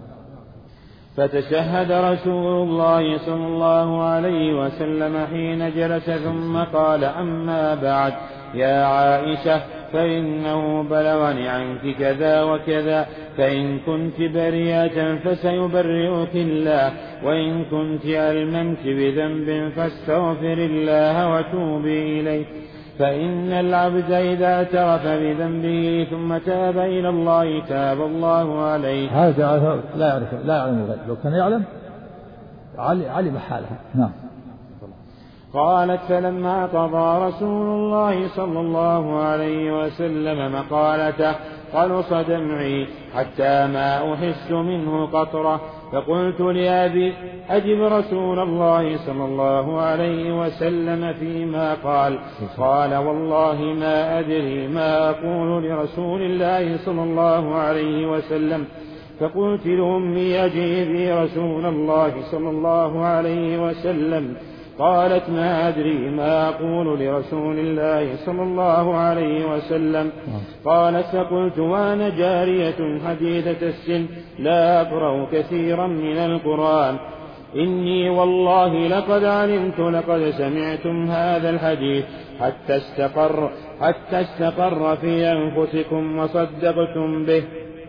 فتشهد رسول الله صلى الله عليه وسلم حين جلس ثم قال أما بعد يا عائشة فإنه بلغني عنك كذا وكذا فإن كنت بريئة فسيبرئك الله وإن كنت ألممت بذنب فاستغفر الله وتوبي إليه فإن العبد إذا اعترف بذنبه ثم تاب إلى الله تاب الله عليه. هذا لا يعلم الغيب، لو كان يعلم علم حالها. نعم. قالت فلما قضى رسول الله صلى الله عليه وسلم مقالته قلص دمعي حتى ما أحس منه قطرة، فقلت لأبي أجب رسول الله صلى الله عليه وسلم فيما قال. قال والله ما أدري ما أقول لرسول الله صلى الله عليه وسلم. فقلت لأمي أجيبي رسول الله صلى الله عليه وسلم. قالت ما أدري ما أقول لرسول الله صلى الله عليه وسلم. قالت فقلت وأنا جارية حديثة السن لا أقرأ كثيرا من القرآن إني والله لقد علمت لقد سمعتم هذا الحديث حتى استقر في أنفسكم وصدقتم به،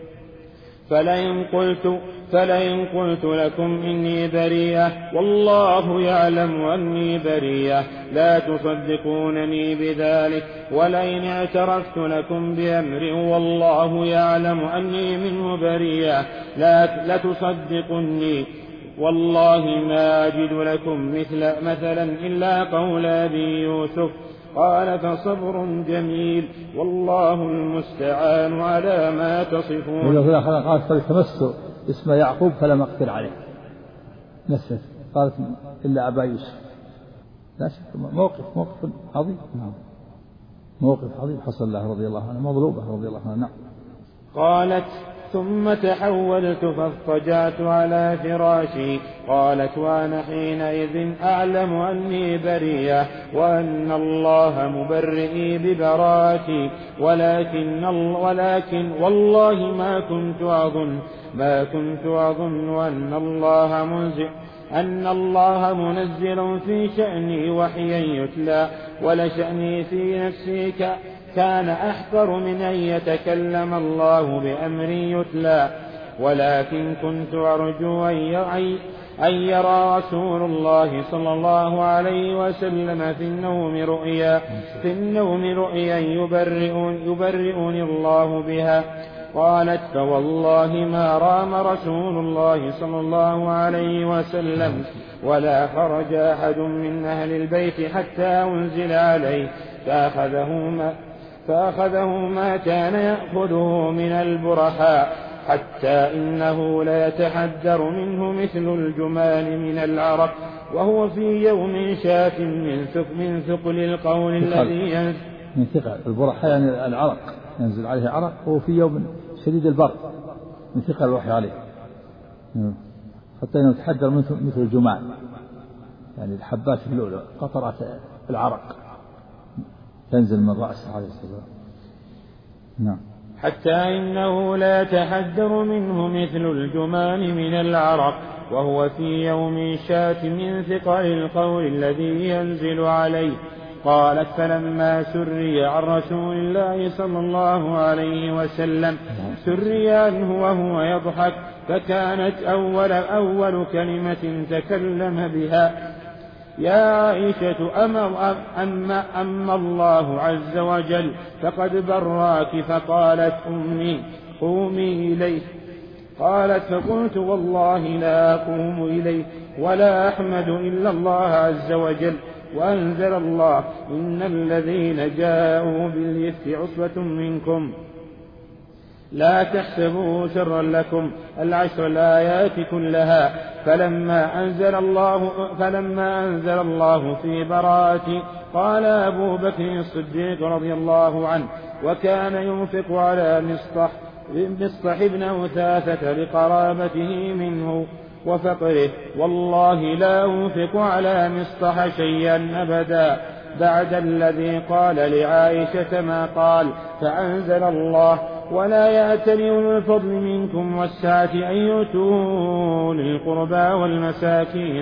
فلئن قلت لكم إني بريئة والله يعلم أني بريئة لا تصدقونني بذلك، ولئن اعترفت لكم بأمر والله يعلم أني منه بريئة لا تصدقني، والله ما أجد لكم مثلا إلا قول أبي يوسف. قال فصبر جميل والله المستعان على ما تصفون. قالت فالتمست اسم يعقوب فلم أقدر عليه نسيت، قالت إلا أبا يوسف. لا شك موقف عظيم. نعم. موقف عظيم حصل له رضي الله عنه، مظلومة رضي الله عنها. نعم. قالت ثم تحولت فاضطجعت على فراشي. قالت وأنا حينئذ أعلم أني بريئة وأن الله مبرئي ببراءتي، ولكن والله ما كنت أظن أن الله منزل في شأني وحيا يتلى، ولشأني في نفسي كان أحقر من أن يتكلم الله بأمر يتلى، ولكن كنت أرجو أن يرى رسول الله صلى الله عليه وسلم في النوم رؤيا يبرئني الله بها. قالت فوالله ما رام رسول الله صلى الله عليه وسلم ولا خرج أحد من أهل البيت حتى أنزل عليه فأخذه ما كان يأخذه من البرحاء، حتى إنه ليتحدر منه مثل الجمان من العرق، وهو في يوم شاك من ثقل القول الذي ينزل من ثقل البرحاء يعني العرق ينزل عليه عرق، وهو في يوم شديد البرد من ثقل الوحي عليه، حتى إنه يتحدر مثل الجمان يعني الحبات اللؤلؤ قطرات العرق تنزل من رأسه عليه السلام. نعم. حتى إنه لا يتحدر منه مثل الجمان من العرق، وهو في يوم شات من ثقل القول الذي ينزل عليه. قالت فلما سري عن رسول الله صلى الله عليه وسلم سري عنه وهو يضحك، فكانت أول كلمة تكلم بها يا عائشة أما الله عز وجل فقد براك، فقالت أمي قومي إليه. قالت فقلت والله لا أقوم إليه ولا أحمد إلا الله عز وجل. وأنزل الله إن الذين جاءوا بالإفك عصبة منكم لا تحسبوا شرا لكم، العشر الآيات كلها. فلما أنزل الله في براءتي قال أبو بكر الصديق رضي الله عنه وكان ينفق على مصطح بن أثاثة لقرابته منه وفقره والله لا أنفق على مصطح شيئا أبدا بعد الذي قال لعائشة ما قال. فأنزل الله ولا يأتل أولو الفضل منكم والسعة أن يؤتوا للقربى والمساكين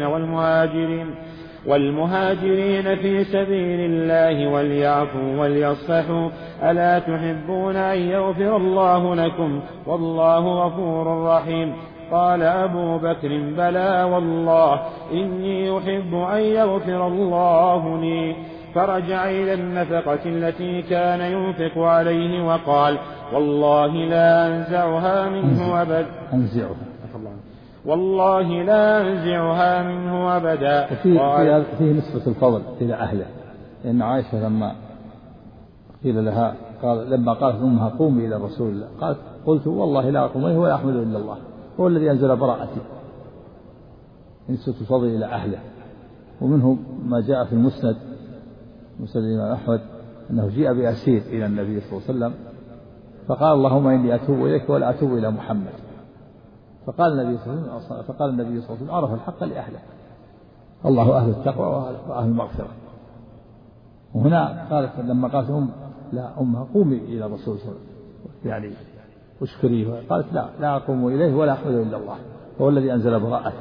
والمهاجرين في سبيل الله وليعفوا وليصفحوا ألا تحبون أن يغفر الله لكم والله غفور رحيم. قال أبو بكر بلى والله إني أحب أن يغفر الله لي. فرجع إلى النفقة التي كان ينفق عليه وقال والله لا أنزعها منه أبدا والله لا أنزعها منه أبدا. فيه نسبة الفضل إلى أهله، لأن عائشة لما قيل لها لما قالت أمها قومي إلى رسول الله قالت قلت والله لا أقوم إليه ولا أحمد إلا الله هو الذي أنزل براءتي. نسبة الفضل إلى أهله. ومنه ما جاء في مسند الإمام أحمد أنه جاء بأسير إلى النبي صلى الله عليه وسلم فقال اللهم إني أتوب إليك ولا أتوب إلى محمد. فقال النبي صلى الله عليه وسلم عرف الحق لأهله، الله أهل التقوى وأهل المغفرة. وهنا قالت لما قالت أمها قومي إلى رسول الله صلى الله عليه وسلم يعني اشكريه، قالت لا أقوم إليه ولا أحمد إلا الله هو الذي أنزل براءتي.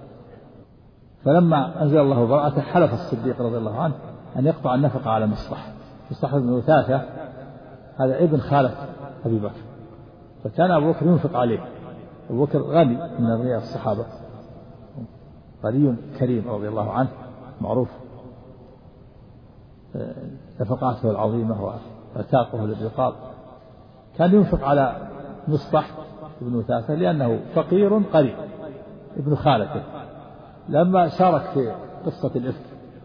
فلما أنزل الله براءته حلف الصديق رضي الله عنه أن يقطع النفقة على مصطح بن وثاثة، هذا ابن خالة أبي بكر، فكان أبو بكر ينفق عليه. أبو بكر غني من أغنياء الصحابة، غني كريم رضي الله عنه، معروف نفقاته العظيمة وعتاقه للرقاب. كان ينفق على مصطح بن وثاثة لأنه فقير قريب ابن خالته. لما شارك في قصة الإفك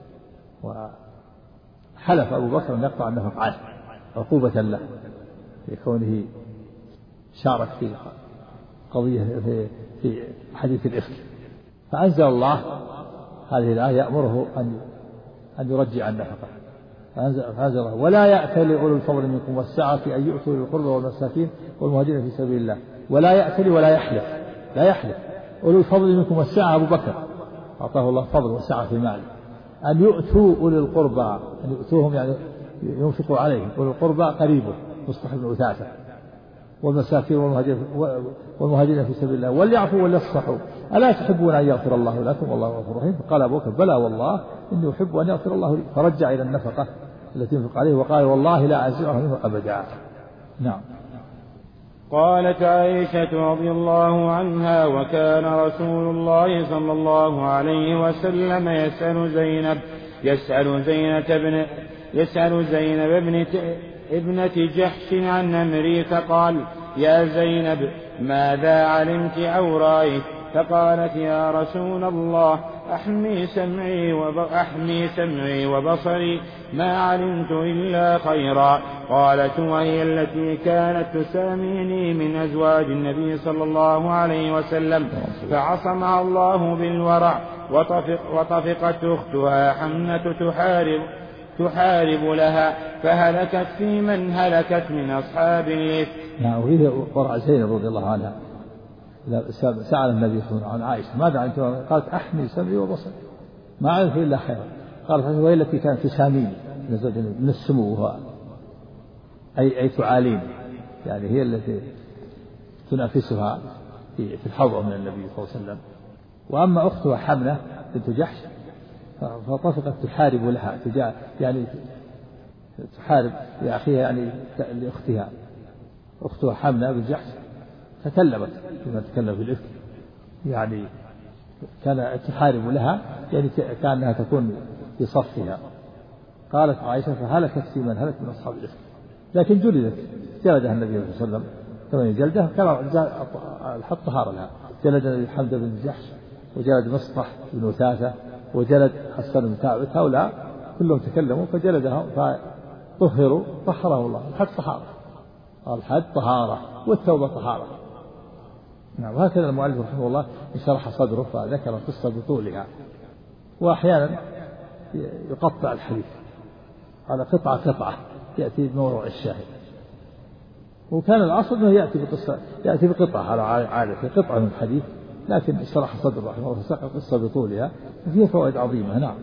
وحلف أبو بكر أن يقطع النفق عنه عقوبة له لكونه شارك في قضية في حديث الإفك، فأنزل الله هذه الآية يأمره أن يرجع النفقة. فأنزل الله ولا يأتل أولو الفضل منكم والسعة في أن يؤتوا للقربى والمساكين والمهاجرين في سبيل الله. ولا يأتل ولا يحلف، لا يحلف أولو الفضل منكم والسعة. أبو بكر أعطاه الله فضل وسعة في ماله، أن يؤتوا أولي القربى، أن يؤتوهم يعني ينفقوا عليهم. أولي القربى قريبه مصطح بن وثاثة، والمساكين والمهاجرين في سبيل الله وليعفوا وليصفحوا ألا تحبون أن يغفر الله لكم والله غفور رحيم. فقال أبو بكر بلى والله إني أحب أن يغفر الله لي، فرجع إلى النفقة التي ينفق عليه وقال والله لا أنزعها منه أبدا. نعم. قالت عائشة رضي الله عنها وكان رسول الله صلى الله عليه وسلم يسأل زينب ابنة جحش عن أمري فقال يا زينب ماذا علمت أو رأيت؟ فقالت يا رسول الله أحمي سمعي وبصري ما علمت إلا خيرا. قالت وهي التي كانت تساميني من أزواج النبي صلى الله عليه وسلم فعصمها الله بالورع. وطفقت أختها حمنة تحارب لها فهلكت في من هلكت من أصحاب الإفك. نعم. وهي ورع زينب رضي الله عنها سأل النبي صلى الله عليه وسلم عن عائشة ماذا علمت؟ قالت أحمي سمعي وبصري ما علمت إلا خيرا. قالت وهي التي كانت تساميني من السمو أي تعالين، يعني هي التي تنافسها في الحظوة من النبي صلى الله عليه وسلم. وأما أختها حمنة بنت جحش فطفقت تحارب لها يعني تحارب لأخيها يعني لأختها. أختها حمنة بنت جحش تكلمت فيما تكلم في الإفك، يعني كان تحارب لها يعني كأنها تكون في صفها. قالت عائشة فهلكت في من هلك من أصحاب الإفك، لكن جلدها النبي صلى الله عليه وسلم 8 جلدة كما الحط طهارة لها. جلد حمزة بن جحش وجلد مصطح بن وثاثة وجلد حسن بن ثابت، هؤلاء كلهم تكلموا فجلدهم فطهروا طهره الله. الحد طهارة والتوبة طهارة. نعم. وهكذا المؤلف رحمه الله شرح صدره فذكر القصة بطولها، وأحيانا يقطع الحديث على قطعة يأتي بموضوع الشاهد. وكان الأصل أنه يأتي بقطعة على عادة قطعة من الحديث، لكن شرح صدره رحمه الله فساق القصة بطولها وفيها فوائد عظيمة. نعم.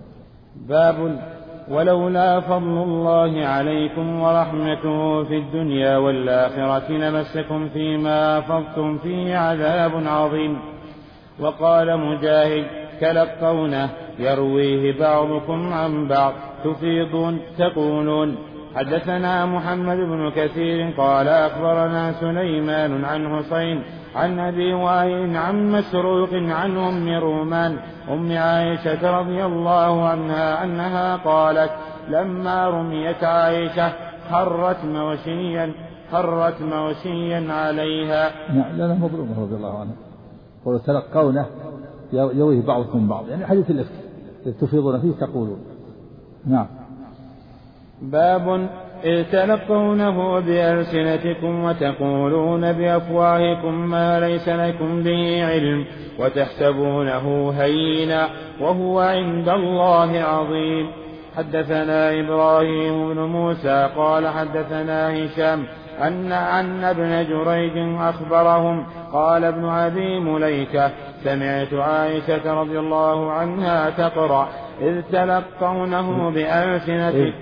باب ولولا فضل الله عليكم ورحمته في الدنيا والآخرة لمسكم فيما أفضتم فيه عذاب عظيم. وقال مجاهد تلقونه يرويه بعضكم عن بعض تفيضون تقولون حدثنا محمد بن كثير قال أخبرنا سليمان عن حسين عن أبي وائل عن مسروق عن أم رومان أم عائشة رضي الله عنها أنها قالت لما رميت عائشة خرت موشيا عليها. نعم. لنا مظلوم رضي الله عنه وتلقونه يرويه بعضكم من بعض، يعني حديث الإفك إذ تفيضون فيه تقولون. نعم. باب إذ تلقونه بألسنتكم وتقولون بأفواهكم ما ليس لكم به علم وتحسبونه هينا وهو عند الله عظيم. حدثنا إبراهيم بن موسى قال حدثنا هشام أن ابن جريج أخبرهم قال ابن أبي مليكة سمعت عائشة رضي الله عنها تقرأ إذ تلقونه بألسنتكم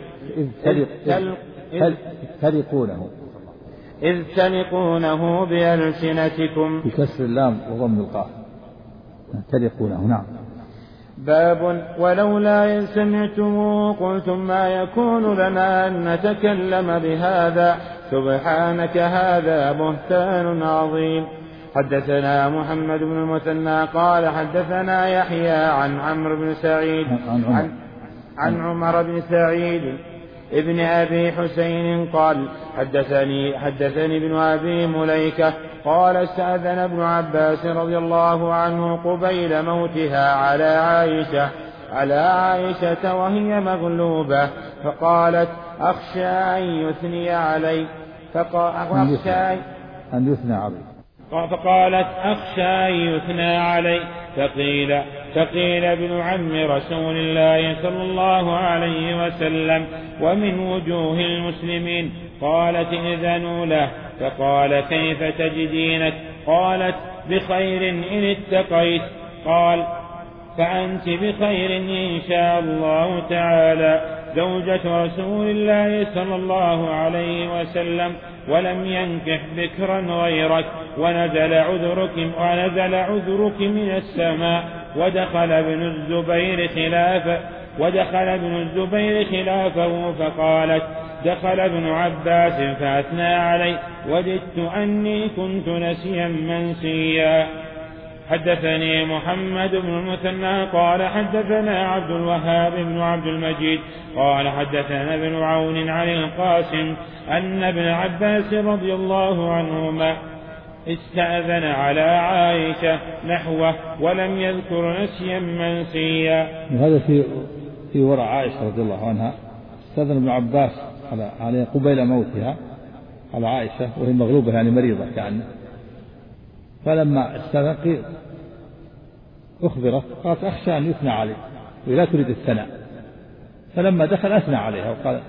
إذ تلقونه بألسنتكم بكسر اللام وضم القاف تلقونه. نعم. باب ولولا إن سمعتموه قلتم ما يكون لنا أن نتكلم بهذا سبحانك هذا بهتان عظيم. حدثنا محمد بن المثنى قال حدثنا يحيى عن عمرو بن سعيد عن عمر بن سعيد ابن أبي حسين قال حدثني ابن أبي مليكة قال استأذن ابن عباس رضي الله عنه قبيل موتها على عائشة وهي مغلوبة فقالت أخشى أن يثني علي فقالت أخشى أن يثنى علي فقيل ابن عم رسول الله صلى الله عليه وسلم ومن وجوه المسلمين. قالت إذنوا له. فقال كيف تجدينك؟ قالت بخير إن اتقيت. قال فأنت بخير إن شاء الله تعالى زوجة رسول الله صلى الله عليه وسلم ولم ينكح بكرا غيرك ونزل عذرك من السماء. ودخل ابن الزبير خلافه فقالت دخل ابن عباس فأثنى علي وددت أني كنت نسيا منسيا. حدثني محمد بن المثنى قال حدثنا عبد الوهاب بن عبد المجيد قال حدثنا ابن عون عن القاسم أن ابن عباس رضي الله عنهما استأذن على عائشة نحوه ولم يذكر نسيا منسيا. هذا في وراء عائشة رضي الله عنها. استأذن ابن عباس على قبيل موتها على عائشة وهي مغلوبة يعني مريضة كأنه. فلما استغرق أخبرت قالت أخشى أن يثنى علي ولا تريد الثناء. فلما دخل أثنى عليها وقال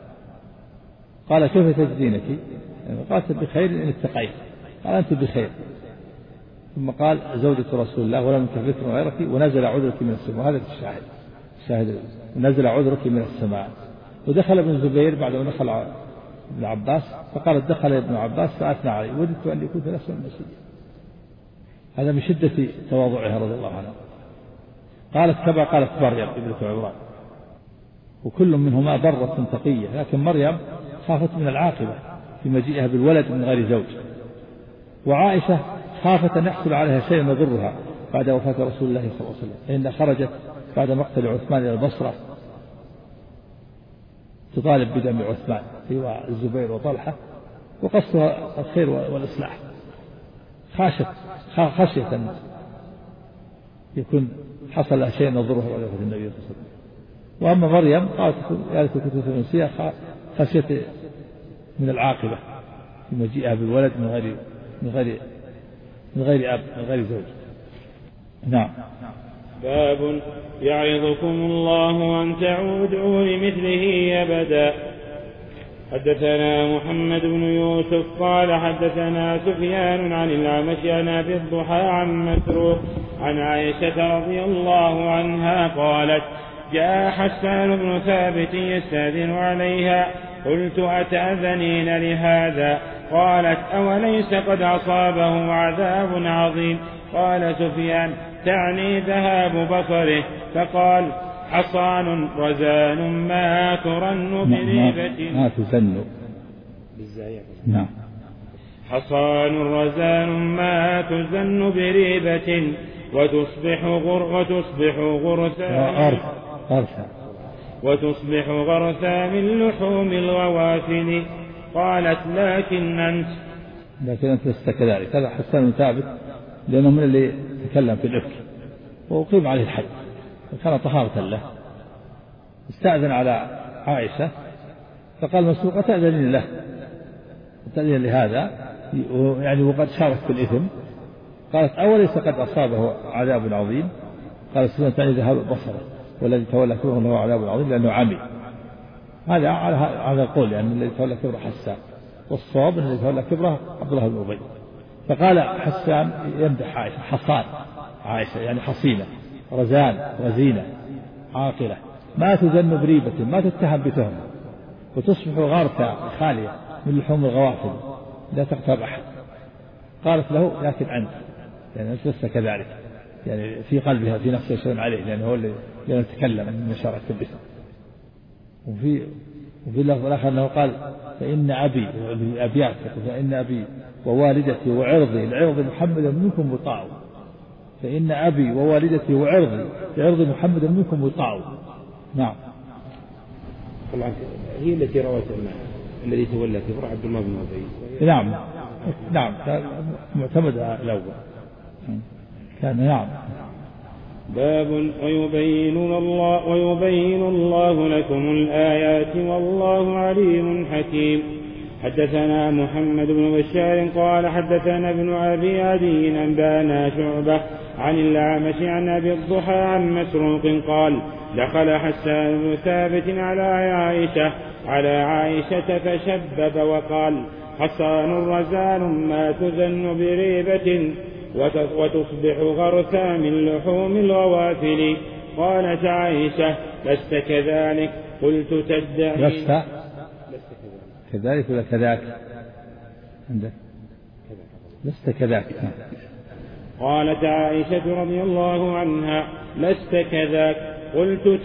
كيف تجدينك؟ قالت بخير إن اتقيت. قال أنت بخير. ثم قال زوجة رسول الله ولم تفكر غيرك ونزل عذرك من السماء. هذا الشاهد نزل عذرك من السماء. ودخل ابن الزبير بعد ما دخل ابن عباس فقالت دخل ابن عباس فأثنى علي وددت أن كنت نسيا منسيا. هذا من شدة تواضعها رضي الله عنها. قالت كما قالت مريم ابنة عمران وكل منهما برة تقية، لكن مريم خافت من العاقبة في مجيئها بالولد من غير زوج، وعائشة خافت أن يحصل عليها شيء يضرها بعد وفاة رسول الله صلى الله عليه وسلم، فإن خرجت بعد مقتل عثمان إلى البصرة تطالب بدم عثمان في الزبير وطلحة وقصدها الخير والإصلاح، خشية أن يكون حصل لها شيء يضرها بعد وفاة النبي صلى الله عليه وسلم. وأما مريم قالت يا ليت كنت نسيا خشية من العاقبة في مجيئها بالولد من غير أب من غير زوج. نعم. باب يعظكم الله أن تعودوا لمثله أبدا. حدثنا محمد بن يوسف قال حدثنا سفيان عن الأعمش عن أبي الضحى عن مسروق عن عائشة رضي الله عنها قالت جاء حسان بن ثابت يستأذن عليها قلت أتأذنين لهذا؟ قالت أوليس قد أصابه عذاب عظيم؟ قال سفيان تعني ذهاب بصره، فقال حصان رزان ما ترن بريبة ما تزن نعم حصان رزان ما تزن بريبة وتصبح غرثا من لحوم الغوافل. قالت لكن أنت لست كذلك. هذا حسان ثابت لأنه من اللي تكلم في الإفك وأقيم عليه الحد وكان طهارة له. استأذن على عائشة فقال مسروق أتأذن له تأذين لهذا يعني وقد شارك في الإثم؟ قالت أوليس قد أصابه عذاب عظيم؟ قال السنة تعني ذهاب بصره والذي تولى كبره له عذاب عظيم لأنه عمي. هذا على القول يعني الذي تولى كبره حسان، والصواب الذي تولى كبره عبد الله بن أبي. فقال حسان يمدح عائشة حصان عائشة يعني حصينة رزان رزينة عاقلة ما تذن بريبة ما تتهم بتهمة وتصبح غارة خالية من لحوم الغوافل لا تغتاب أحد. قالت له لكن أنت يعني لست كذلك يعني في قلبها في نفسه شيء عليه لأنه هو اللي يتكلم من شرعة البسم. وفي اللفظ الآخر أنه قال فإن أبي أبيات فإن أبي ووالدتي وعرضي لعرض محمد منكم وطاعوا. فإن أبي ووالدتي وعرضي لعرض محمد منكم وطاعوا. نعم. هي التي روت الذي تولى كبر عبد الله بن أبي. نعم نعم معتمد الأول كان. نعم. باب ويبين الله لكم الآيات والله عليم حكيم. حدثنا محمد بن بشار قال حدثنا ابن أبي عدي أنبانا شعبة عن الأعمش عن أبي الضحى عن مسروق قال دخل حسان بن ثابت على عائشة فشبب وقال حصان رزان ما تزن بريبة وتصبح غرثا من لحوم الغوافل. قالت عائشة لست كذلك؟ قلت تدعي لست كذلك ولا كذاك عندك لست كذاك. قالت عائشة رضي الله عنها لست كذاك. قلت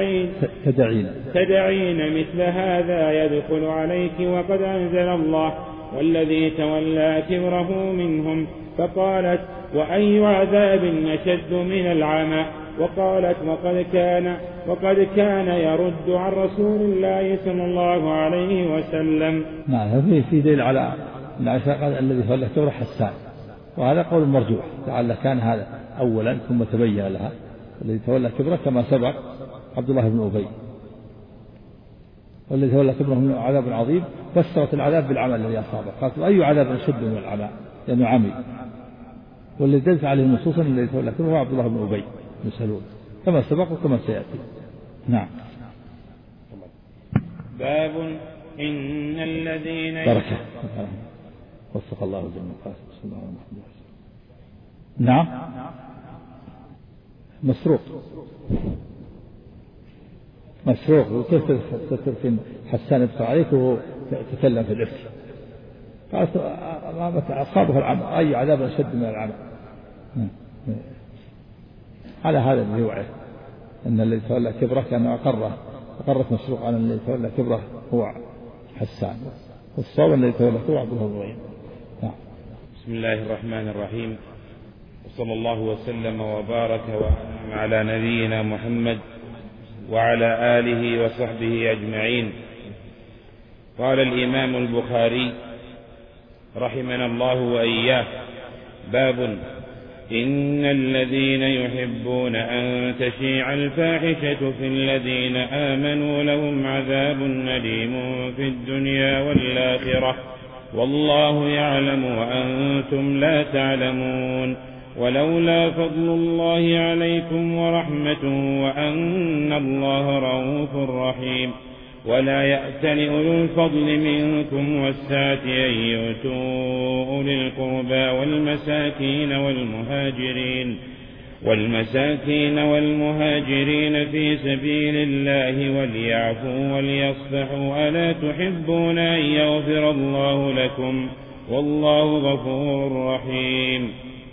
تدعين مثل هذا يدخل عليك وقد أنزل الله والذي تولى كبره منهم. فقالت وأي عذاب أشد من العمى؟ وقالت وقد كان يرد عن رسول الله صلى الله عليه وسلم. نعم في دليل على أن عائشة قال الذي تولى كبره حسان وهذا قول مرجوح لعل كان هذا أولا ثم تبين لها الذي تولى كبره كما سبق عبد الله بن أبي. والذي تولى كبره من عذاب عظيم فسرت العذاب بالعمل الذي أصابه قالت أي عذاب أشد من العمى لأنه عمي. والذي دلت عليه النصوص الذي تولى كبره عبد الله بن أبي بن سلول كما سبق وكما سيأتي. نعم. باب إن الذين بركة وفق الله جل وعلا. نعم. مسروق وكيف تترك حسان يدخل عليك وهو تكلم في الإفك؟ قالت أصابه العمى أي عذاب أشد من العمى. على هذا الرواية أن الذي تولى كبره كان أقرت مسروق على الذي تولى كبره هو حسان والصواب الذي تولى كبره عبد الله بن أبي. بسم الله الرحمن الرحيم وصلى الله وسلم وبارك وأنعم على نبينا محمد وعلى آله وصحبه أجمعين. قال الإمام البخاري رحمنا الله وإياه باب إن الذين يحبون أن تشيع الفاحشة في الذين آمنوا لهم عذاب أليم في الدنيا والآخرة والله يعلم وأنتم لا تعلمون. ولولا فضل الله عليكم ورحمته وأن الله رؤوف رحيم ولا يأتل أولو الفضل منكم والسعة أن يؤتوا أولي القربى والمساكين والمهاجرين في سبيل الله وليعفوا وليصفحوا ألا تحبون أن يغفر الله لكم والله غفور رحيم.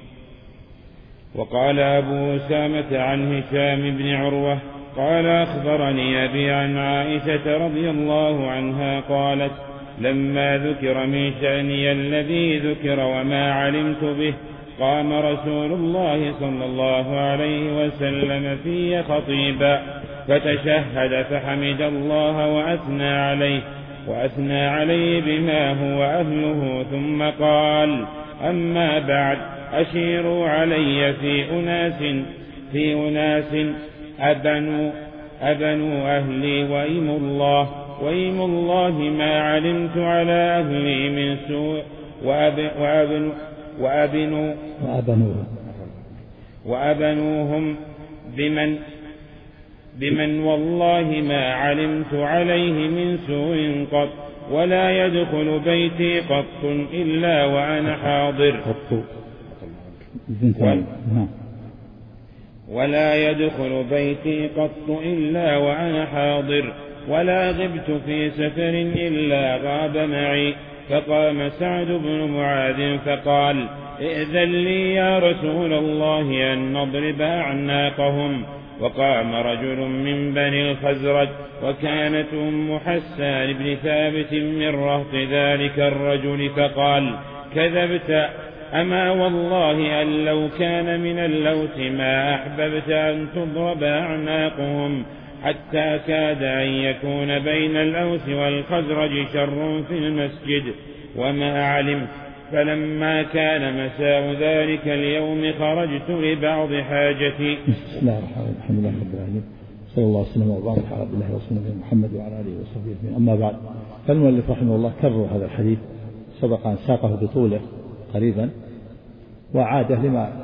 وقال أبو أسامة عن هشام بن عروة قال أخبرني أبي عن عائشة رضي الله عنها قالت لما ذكر من شأني الذي ذكر وما علمت به قام رسول الله صلى الله عليه وسلم في خطيبا فتشهد فحمد الله وأثنى عليه بما هو أهله ثم قال أما بعد أشيروا علي في أناس أبنوا أهلي وإيم الله ما علمت على أهلي من سوء وأبنوهم بمن والله ما علمت عليه من سوء قط ولا يدخل بيتي قط إلا وأنا حاضر ولا يدخل بيتي قط إلا وأنا حاضر ولا غبت في سفر إلا غاب معي. فقام سعد بن معاذ فقال ائذن لي يا رسول الله أن نضرب أعناقهم. وقام رجل من بني الخزرج وكانت أم حسان بن ثابت من رهط ذلك الرجل فقال كذبت أما والله أن لو كان من اللوث ما أحببت أن تضرب أعناقهم حتى كاد أن يكون بين الأوس والخزرج شر في المسجد وما علمت. فلما كان مساء ذلك اليوم خرجت لبعض حاجتي. بسم الله الرحمن الرحيم. الحمد لله رب العالمين صلى الله وسلم وبارك على عبد الله ورسوله محمد وعلى آله وصحبه أجمعين. أما بعد، فالمؤلف رحمه الله كرر هذا الحديث، سبق أن ساقه بطوله قريبا وعاده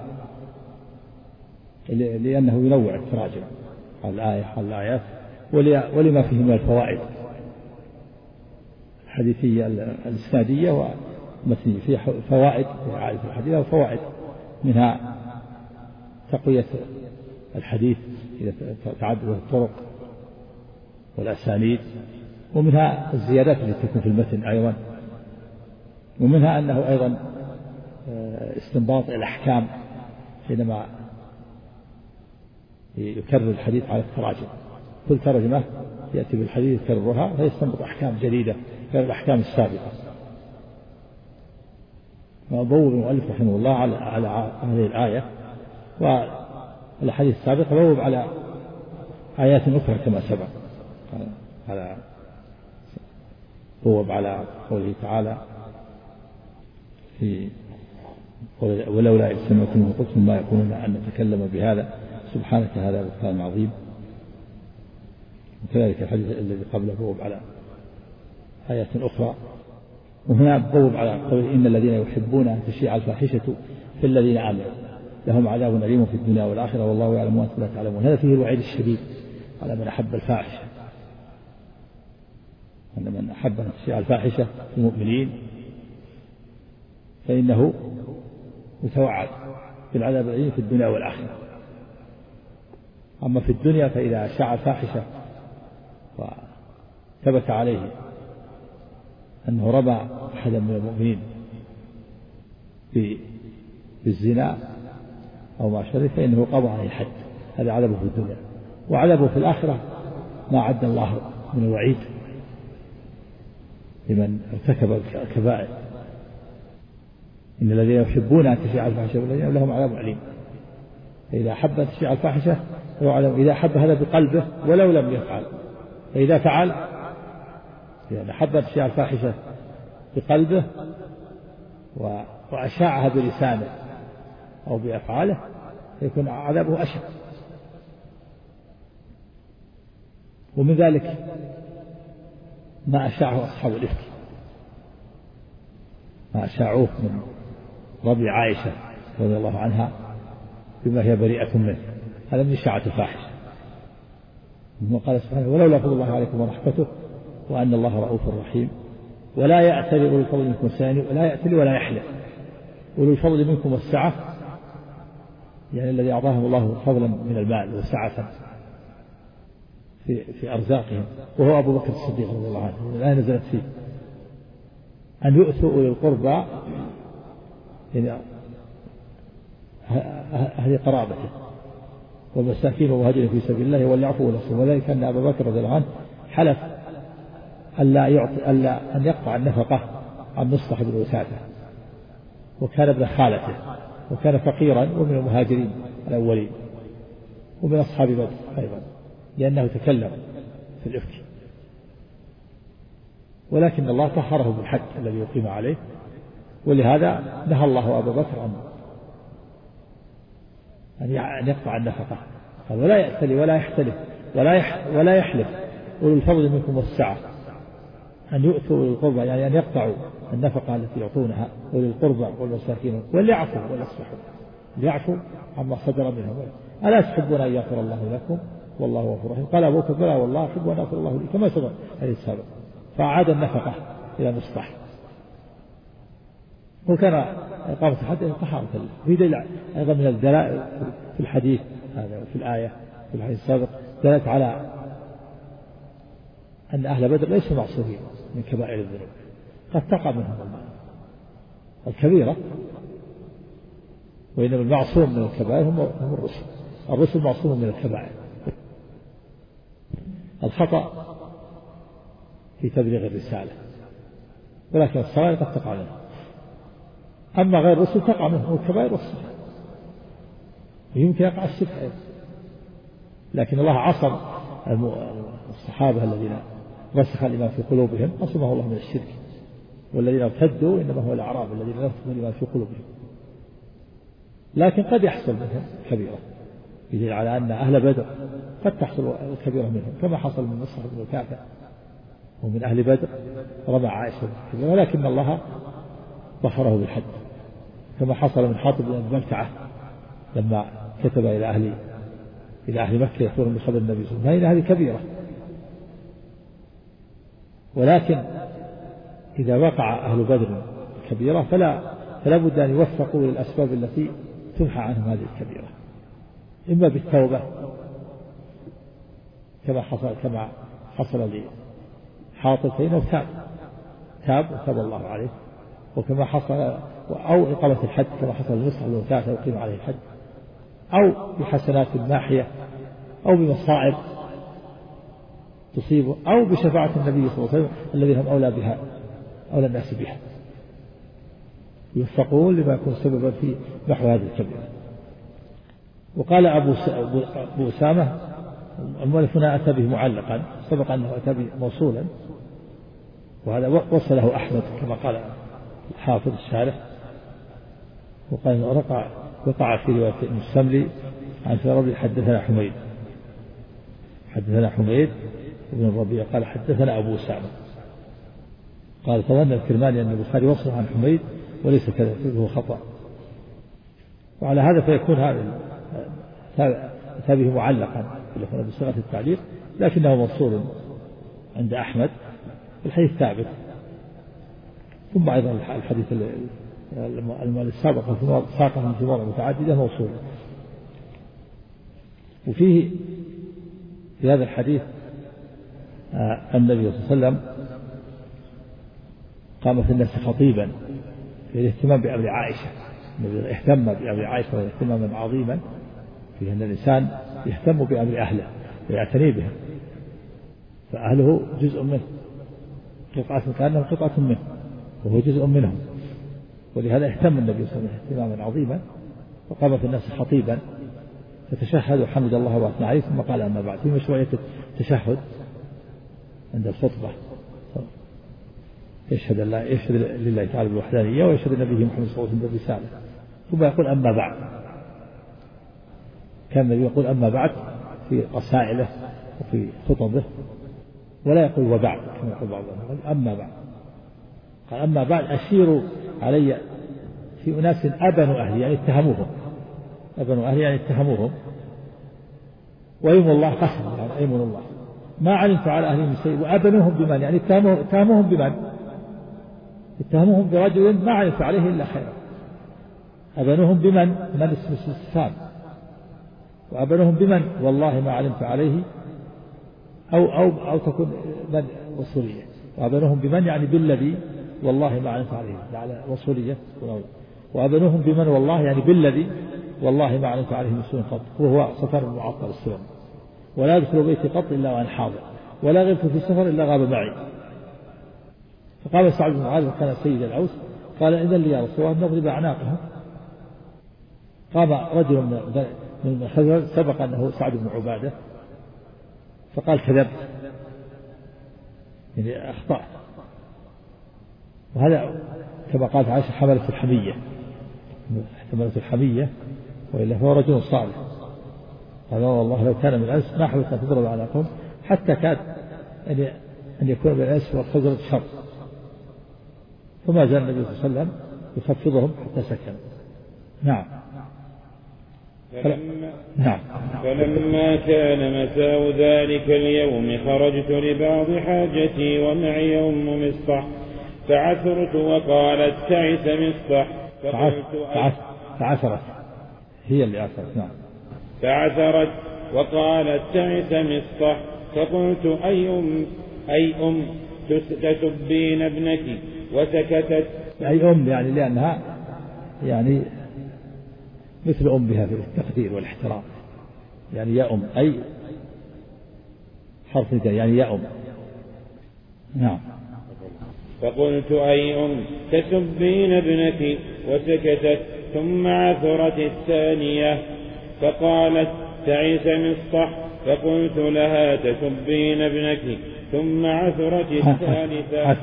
لأنه ينوع التراجم على الآيات ولما فيه من الفوائد الحديثية الإسنادية ومتنية. فيه فوائد إعادة الحديث وفوائد منها تقوية الحديث إذا تعدد الطرق والأسانيد، ومنها الزيادات التي تكون في المتن أيضا، ومنها أنه أيضا استنباط الأحكام حينما يكرر الحديث على التراجم. كل ترجمة يأتي بالحديث يكررها فيستنبط أحكام جديدة غير الأحكام السابقة. وبوب المؤلف رحمه الله على هذه الآية والحديث السابق، بوب على آيات أخرى كما سبق، بوب على قوله تعالى في ولولا إذ سمعتموه قلتم ما يكون لنا أن نتكلم بهذا سبحانك هذا بهتان عظيم. وكذلك الحديث الذي قبله بوب على آيات أخرى. وهنا بوب على قول إن الذين يحبون أن تشيع الفاحشة في الذين آمنوا لهم عذاب أليم في الدنيا والآخرة والله يعلم وأنتم لا تعلمون. هذا فيه الوعيد الشديد على من أحب الفاحشة، أن من أحب أن تشيع الفاحشة في المؤمنين فإنه يتوعد بالعذاب الأليم في الدنيا والآخرة. أما في الدنيا فإذا شاع الفاحشة وثبت عليه أنه رمى أحدا من المؤمنين بالزنا أو ما شابه فإنه قضى عليه الحد. هذا عذابه في الدنيا. وعذابه في الآخرة ما عد الله من الوعيد لمن ارتكب الكبائر. إن الذين يحبون أن تشيع الفاحشة والذين لهم عذاب أليم. فإذا أحب أن تشيع الفاحشة إذا أحب هذا بقلبه ولو لم يفعل، فإذا فعل إذا أحب أن تشيع الفاحشة بقلبه وأشاعها بلسانه أو بأفعاله فيكون عذابه أشد. ومن ذلك ما أشاعه أصحاب الإفك، ما أشاعوه من ربي عائشة رضي الله عنها بما هي بريئة منه، هذا من إشاعة الفاحشة. وقال سبحانه ولولا فضل الله عليكم ورحمته وأن الله رؤوف رحيم ولا يأتل أولو الفضل منكم والسعة ولا يأتل ولا يحلف أولو الفضل منكم والسعة، يعني الذي أعطاهم الله فضلا من المال وسعة في أرزاقهم، وهو أبو بكر الصديق رضي الله عنه. الآية نزلت فيه أن يؤتوا أولي القربى يعني أهل قرابته والمساكين ومهاجرين في سبيل الله وليعفوا وليصفحوا. وذلك أن أبا بكر رضي الله عنه حلف أن يقطع النفقة عن مصطح بن وسادة، وكان ابن خالته وكان فقيرا ومن المهاجرين الأولين ومن أصحاب بدر أيضا، لأنه تكلم في الإفك. ولكن الله طهره بالحد الذي يقيم عليه، ولهذا نهى الله أبا بكر أن يقطع النفقة. قال ولا يأتلي ولا يحتلف ولا يحلف أولو الفضل منكم والسعة أن يؤتوا أولي القربى، يعني أن يقطعوا النفقة التي يعطونها أولي القربى والمساكين وليعفوا وليصفحوا، ليعفوا عما صدر منهم. ألا تحبون أن يغفر الله لكم والله غفور رحيم؟ قال أبو بكر بلى والله أحب أن يغفر الله لي كما سبق الحديث السابق، فأعاد النفقة إلى مصطح. وكان إقامة الحد طهارة له. في دليل أيضا من الدلائل في الحديث هذا وفي الآية في الحديث السابق دلت على أن أهل بدر ليسوا معصومين من كبائر الذنوب، قد تقع منهم الكبيرة، وإنما المعصوم من الكبائر هم الرسل معصوم من الكبائر. الخطأ في تبليغ الرسالة، ولكن الصغائر قد تقع منهم. أما غير الرسل تقع منهم الكبائر والصغائر، ويمكن يقع الشرك أيضا، لكن الله عصم الصحابة الذين رسخ الإيمان في قلوبهم، عصمه الله من الشرك. والذين ارتدوا إنما هو الأعراب الذين رسخ الإيمان في قلوبهم، لكن قد يحصل منهم كبيرة، يدل على أن أهل بدر قد تحصل الكبيرة منهم، كما حصل من مصعب بن كعب ومن أهل بدر رمى عائشة بالكبيرة، ولكن الله ظفره بالحد، كما حصل من حاطب بن بلتعة لما كتب إلى أهل مكة يخبرهم بخبر النبي صلى الله عليه وسلم. هذه كبيرة، ولكن إذا وقع أهل بدر كبيرة فلا بد أن يوفقوا للأسباب التي تمحى عنهم هذه الكبيرة، إما بالتوبة كما حصل لحاطب فإنه تاب وتاب الله عليه، وكما حصل أو إقامة الحد كما حصل لمصعب بن ثلاثة وقيم عليه الحد، أو بحسنات ماحية، أو بمصائب تصيبه، أو بشفاعة النبي صلى الله عليه وسلم الذين هم أولى الناس بها، يوفقون لما يكون سببا في محو هذه الكبيرة. وقال أبو أسامة المؤلف هنا أتى به معلقا، سبق أنه أتى به موصولا، وهذا وصله أحمد كما قال الحافظ الشارح، وقال وقع في رواية المستملي عن فرابي حدثنا حميد بن الربيع قال حدثنا أبو أسامة. قال تظن الكرماني أن البخاري وصله عن حميد وليس كذلك، هو خطأ. وعلى هذا فيكون هذا به معلقا بصيغة التعليق، لكنه موصول عند أحمد، الحديث ثابت. ثم أيضا الحديث السابق ساقه في مواضع متعددة موصول. وفيه في هذا الحديث النبي صلى الله عليه وسلم قام في الناس خطيبا في الاهتمام بأمر عائشة، اهتم بأمر عائشة اهتماما عظيما، في أن الإنسان يهتم بأمر أهله ويعتني بهم، فأهله جزء منه، كأنهم قطعة منه وهو جزء منهم، ولهذا اهتم النبي صلى الله عليه وسلم اهتماما عظيما، وقام في الناس خطيبا فتشهد وحمد الله وأثنى عليه، ثم قال أما بعد، في مشروعية التشهد عند الخطبة، يشهد لله تعالى بالوحدانية ويشهد النبي محمد صلى الله عليه وسلم بالرسالة، ثم يقول أما بعد. كان النبي يقول أما بعد في رسائله وفي خطبه، ولا يقول وبعد كما يقول بعضهم، أما بعد. قال أما بعد أشيروا علي في أناس أبنوا أهلي، يعني اتهموهم، وأيم الله قسم، يعني أيم الله ما علمت على أهلهم من شيء، وأبنوهم بمن، يعني اتهموهم بمن؟ اتهموهم برجل ما علمت عليه إلا خيرا. أبنوهم بمن؟ من اسم استفهام، وأبنوهم بمن؟ والله ما علمت عليه، أو تكون من وصولية، وأبنوهم بمن يعني بالذي والله ما علمت عليه، على وصولية. وأبنوهم بمن والله يعني بالذي والله ما علمت عليه من سوء قط، وهو صفر المعطل السلم، ولا يدخل بيتي قط إلا وأنا حاضر، ولا غبت في السفر إلا غاب معي. فقال سعد بن معاذ كان سيد الأوس، قال إذن لي يا رسول الله نضرب أعناقهم. قام رجل من الخزرج سبق أنه سعد بن عبادة، فقال كذبت، يعني أخطأ. وهذا كما قالت عائشة حملت الحمية، وإلا فهو رجل صالح. قال والله لو كان من الأنس ما حبت أن تضرب أعناقهم حتى كاد أن يكون من الأنس والخزرج شر، فما زال النبي صلى الله عليه وسلم يخفضهم حتى سكن. نعم. فلما كان مساء ذلك اليوم خرجت لبعض حاجتي ومعي أم مصطح فعثرت وقالت تعس مصطح فعثرت هي اللي عثرت. نعم. فعثرت وقالت تعس مصطح فقلت أي أم تسبين ابنك وسكتت. أي أم يعني لأنها يعني مثل أمها في التقدير والاحترام، يعني يا أم أي حرف نداء يعني يا أم. نعم. فقلت أي أم تسبين ابنك وسكتت، ثم عثرت الثانية فقالت تعس مصطح فقلت لها تسبين ابنك، ثم عثرت الثالثة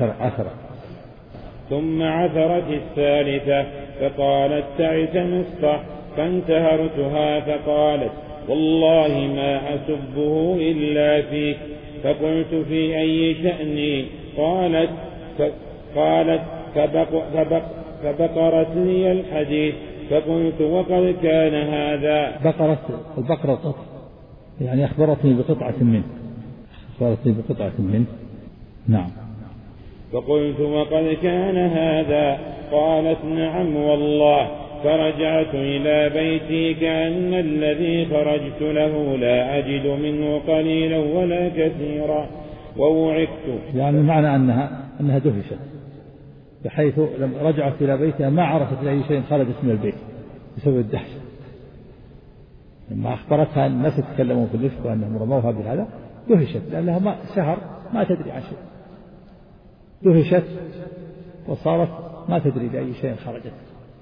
ثم عثرت الثالثة فقالت تعس مصطح فانتهرتها فقالت والله ما أسبه إلا فيك. فقلت في أي شأني؟ قالت فبقرت لي الحديث. فقلت وقد كان هذا. البقرة قطع يعني أخبرتني بقطعة منه. نعم. فقلت وقد كان هذا؟ قالت نعم والله. فرجعت إلى بيتي كأن الذي خرجت له لا أجد منه قليلا ولا كثيرا ووعكت. يعني المعنى أنها دهشت بحيث لما رجعت إلى بيتها ما عرفت لأي شيء خرجت من البيت بسبب الدهشة. لما أخبرتها أن الناس يتكلمون في الإفك وأنهم رموها بهذا دهشت لأنها شهر ما تدري عن شيء، دهشت وصارت ما تدري بأي شيء خرجت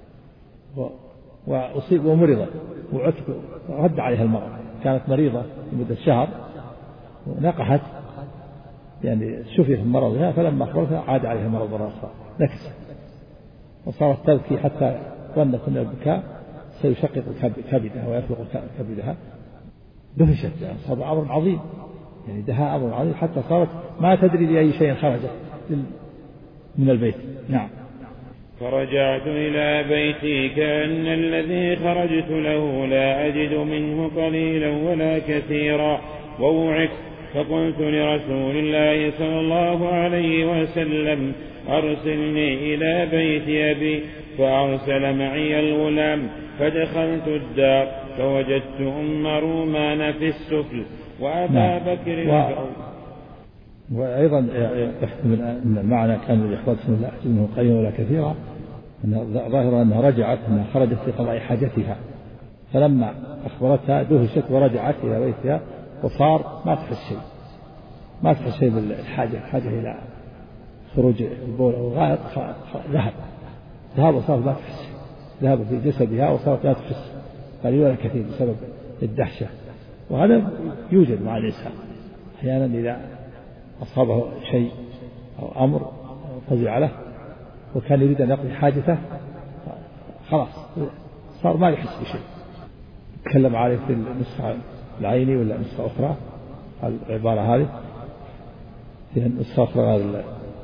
وأصيب ومرضت ورد عليها المرض. كانت مريضة لمدة شهر ونقحت يعني شفيت من مرضها، فلما أخبرتها عاد عليها المرض مرة أخرى نكست وصارت تبكي حتى ظنت أن البكاء سيشقق كبدها ويفلق كبدها. دهشت يعني صار أمر عظيم، يعني دهاء أمر عظيم حتى صارت ما تدري بأي شيء خرجت من البيت. نعم. فرجعت إلى بيتي كأن الذي خرجت له لا أجد منه قليلا ولا كثيرا ووعكت. فقلت لرسول الله صلى الله عليه وسلم أرسلني إلى بيت أبي، فأرسل معي الغلام فدخلت الدار فوجدت أم رومان في السفل وأبا بكر وأيضا يحتمل أن المعنى كان الإخراج لا أجد منه قليلا ولا كثيرا، ظاهر أنها رجعت أنها خرجت لقضاء حاجتها، فلما أخبرتها دهشت ورجعت إلى بيتها وصار ما تحس شيء بالحاجة إلى خروج البول أو الغائط، ذهب وصار ما تحس، ذهب في جسدها وصارت لا تحس قليل ولا كثير بسبب الدهشة. وهذا يوجد مع الإنسان أحيانا إذا أصابه شيء أو أمر فزع له وكان يريد أن يقضي حاجته خلاص صار ما يحس بشيء. تكلم عليه في النسخة العيني ولا نسخة أخرى العبارة هذه في النسخة أخرى.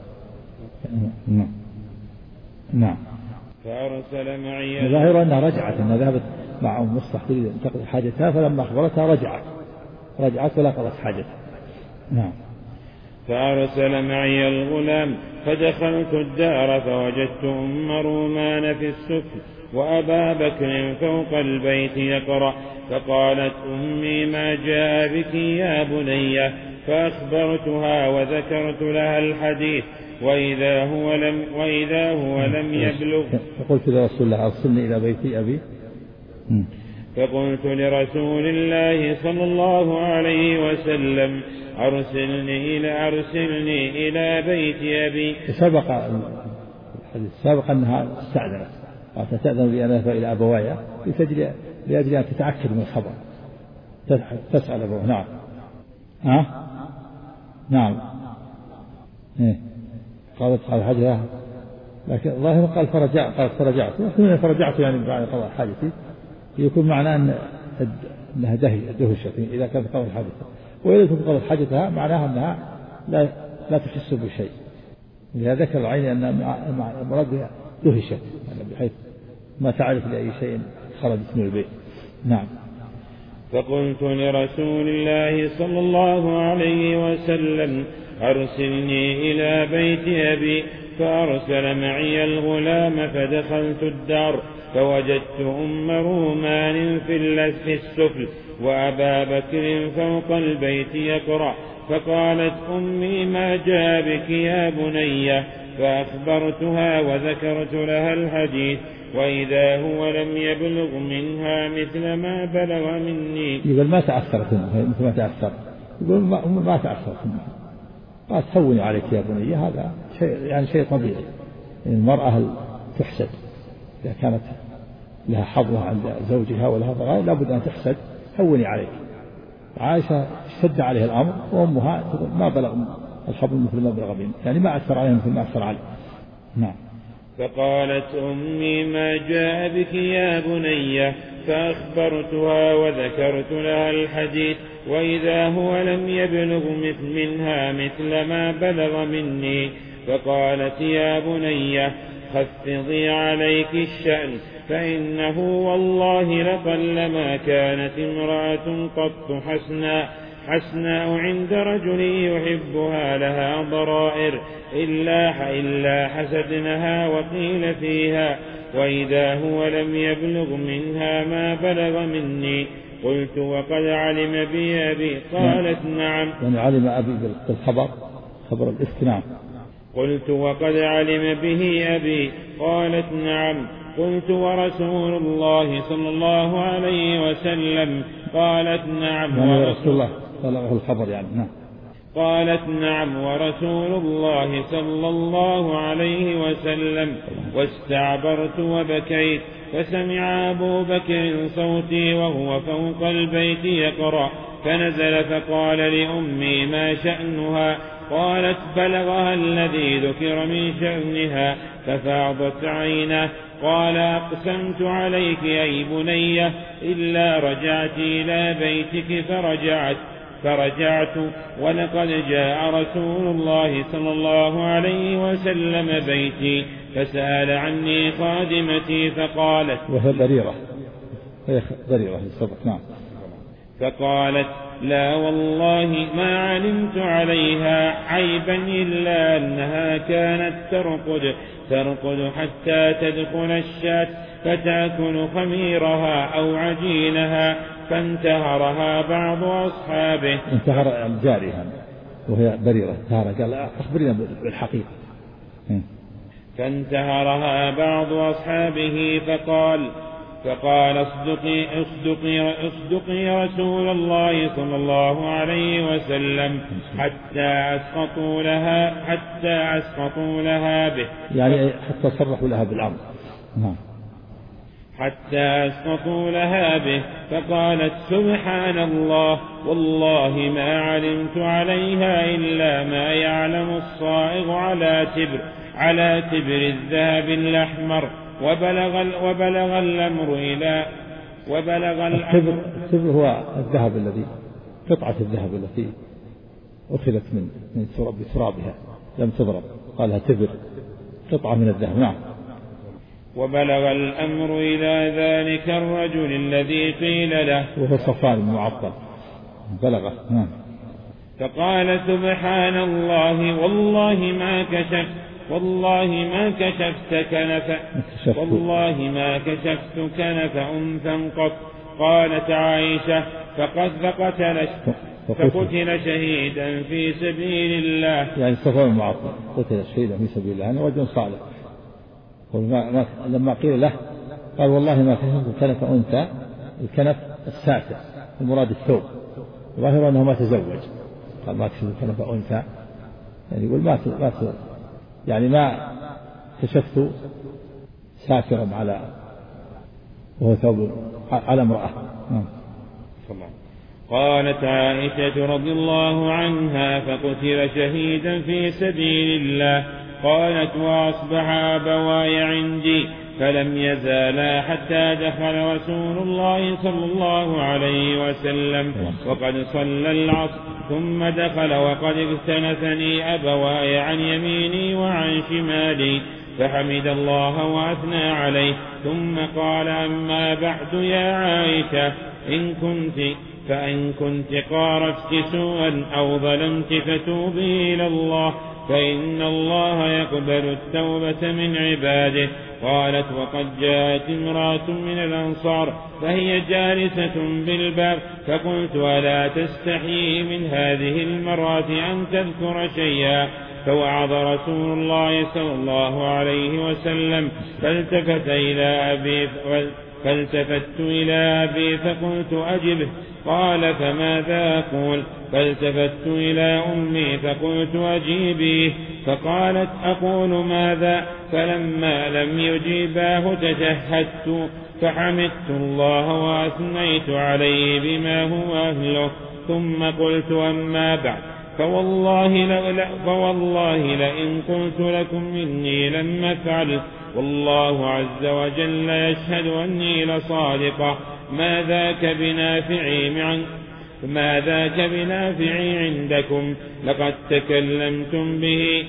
نعم. فأرسل معي ظاهر أنها رجعت، أنها ذهبت مع أم مصطح تريد أن تقضي حاجتها، فلما أخبرتها رجعت ولا قضت حاجتها. نعم. فأرسل معي الغلام فدخلت الدار فوجدت أم رومان في السفل وأبا بكر فوق البيت يقرأ، فقالت أمي ما جاء بك يا بني؟ فأخبرتها وذكرت لها الحديث وإذا هو لم يبلغ. فقلت لرسول الله أرسلني إلى بيت أبي. فقلت لرسول الله صلى الله عليه وسلم أرسلني إلى بيت أبي. سبق أنها استأذنت وتستأذن بأنها إلى أبوايا لأجل أن تتأكد من الخبر، تسأل أبوه. نعم. نعم. قالت حاجة، لكن الله قال فرجعت يعني بعد قضاء حاجتي، يكون معناه أنها دهشت إذا كانت قضت حاجتها، وإذا كانت قضت حاجتها معناها أنها لا تحس بشيء. لذا ذكر العين أن المراد بها دهشت، يعني بحيث ما تعرف لأي شيء خرجت من البيت. نعم. فقلت لرسول الله صلى الله عليه وسلم أرسلني إلى بيت أبي، فأرسل معي الغلام فدخلت الدار فوجدت أم رومان في السفل وأبا بكر فوق البيت يقرأ، فقالت أمي ما جاء بك يا بني؟ فأخبرتها وذكرت لها الحديث، وإذا هو لم يبلغ منها مثل ما بلغ مني. يقول ما تأثرت مثل ما تأثر، يقول ما تأثرت، ما تهوني عليك يا بني، هذا شيء طبيعي. المرأة تحسد إذا كانت لها حظها عند زوجها ولها ضغائن لابد أن تحسد، هوني عليك. عائشة اشتد عليه الأمر وأمها تقول ما بلغ الحبل مثل ما بلغ مني، يعني ما أثر عليه مثل ما أثر عليه. نعم. فقالت أمي ما جاء بك يا بني؟ فأخبرتها وذكرت لها الحديث، وإذا هو لم يبلغ منها مثل ما بلغ مني. فقالت يا بني خفضي عليك الشأن، فإنه والله لقلما كانت امرأة قط حسناء عند رجل يحبها لها ضرائر إلا حسدنها وقيل فيها، وإذا هو لم يبلغ منها ما بلغ مني. قلت وقد علم بي أبي؟ قالت نعم. يعني علم أبي بالخبر، خبر الإفك. نعم. قلت وقد علم به أبي؟ قالت نعم. قلت ورسول الله صلى الله عليه وسلم؟ قالت نعم. يعني رسول الله بلغه الخبر يعني. نعم. قالت نعم ورسول الله صلى الله عليه وسلم. واستعبرت وبكيت، فسمع أبو بكر صوتي وهو فوق البيت يقرأ، فنزل فقال لأمي ما شأنها؟ قالت بلغها الذي ذكر من شأنها، ففاضت عينه. قال أقسمت عليك أي بنية إلا رجعت إلى بيتك، فرجعت ولقد جاء رسول الله صلى الله عليه وسلم بيتي فسأل عني خادمتي فقالت، وهي ضريرة الصدق. نعم. فقالت لا والله ما علمت عليها عيبا إلا أنها كانت ترقد حتى تدخل الشاة فتأكل خميرها أو عجينها، فانتهرها بعض أصحابه. انتهر الجارية وهي بريرة، انتهر قال أخبرنا بالحقيقة. فانتهرها بعض أصحابه فقال اصدقي رسول الله صلى الله عليه وسلم حتى أسقطوا لها به، يعني حتى صرحوا لها بالأمر. حتى أسقطوا لها به. فقالت سبحان الله والله ما علمت عليها إلا ما يعلم الصائغ على تبر الذهب الأحمر. وبلغ الأمر إلى التبر هو الذهب الذي قطعة الذهب التي أخذت من بترابها لم تضرب، قالها تبر قطعة من الذهب. نعم. وبلغ الأمر إلى ذلك الرجل الذي قيل له، وهو صفوان بن معطل، بلغه. نعم. فقال سبحان الله والله ما كشفت كنف أنثى قط. قالت عائشة فقتل شهيدا في سبيل الله. يعني صفوان بن معطل قتل شهيدا في سبيل الله، أنا رجل صالح. لما قيل له قال والله ما كشفت كنف أنثى، الكنف الساتر المراد الثوب، ظاهر أنه ما تزوج، قال ما كشفت كنف أنثى، يعني يقول ما كشفت ساترا وهو ثوب على امرأة. قالت عائشة رضي الله عنها فقتل شهيدا في سبيل الله. قالت وأصبح أبواي عندي فلم يزالا حتى دخل رسول الله صلى الله عليه وسلم وقد صلى العصر ثم دخل وقد اكتنفني أبواي عن يميني وعن شمالي فحمد الله وأثنى عليه ثم قال أما بعد يا عائشة فإن كنت قارفت سوءا أو ظلمت فتوبي إلى الله فإن الله يقبل التوبة من عباده. قالت وقد جاءت امرأة من الأنصار فهي جالسة بالباب فقلت ألا تستحيي من هذه المرأة أن تذكر شيئا فوعظ رسول الله صلى الله عليه وسلم فالتفت إلى أبي فقلت أجبه قال فماذا أقول فالتفت إلى أمي فقلت أجيبيه فقالت أقول ماذا فلما لم يجيباه تشهدت فحمدت الله وأثنيت عليه بما هو أهله ثم قلت أما بعد فوالله لئن قلت لكم إني لم أفعل والله عز وجل يشهد أني لصادقة ما ذاك بنافعي عندكم لقد تكلمتم به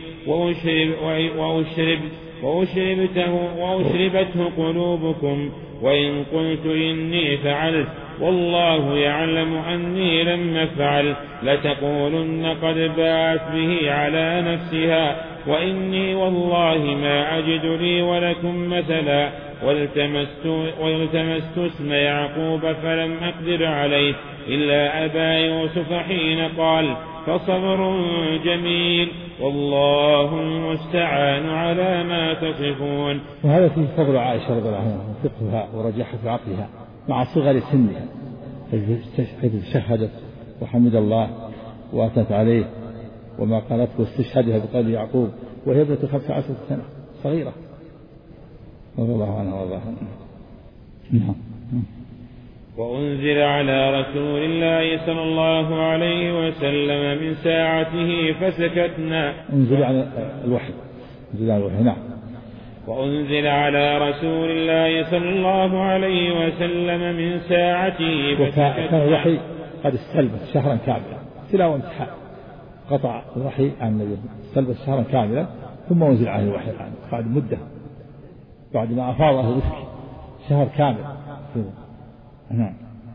وأشربته قلوبكم وإن قلت إني فعلت والله يعلم أني لم أفعل لتقولن قد باءت به على نفسها وإني والله ما أجد لي ولكم مثلا والتمست اسم يعقوب فلم أقدر عليه إلا أبا يوسف حين قال فصبر جميل والله المستعان على ما تصفون. وهذا فيه فضل عائشة رضي الله عنها وفقهها ورجاحة عقلها مع صغر سنها حيث شهدت وحمد الله وأثنت عليه وما قالته واستشهدها بقول يعقوب وهي ابنة 15 سنة صغيرة رضي الله عنها وارضاها. نعم. وأنزل على رسول الله صلى الله عليه وسلم من ساعته فسكتنا. أنزل على الوحي. نعم. وأنزل على رسول الله صلى الله عليه وسلم من ساعته فسكتنا. كان الوحي قد استلبت شهرا كاملا تلاوة وامتحان قطع الوحي عن النبي استلبت شهرا كاملا ثم أنزل عليه الوحي بعد مدة بعد ما أفاضه الوحي شهر كامل. نعم.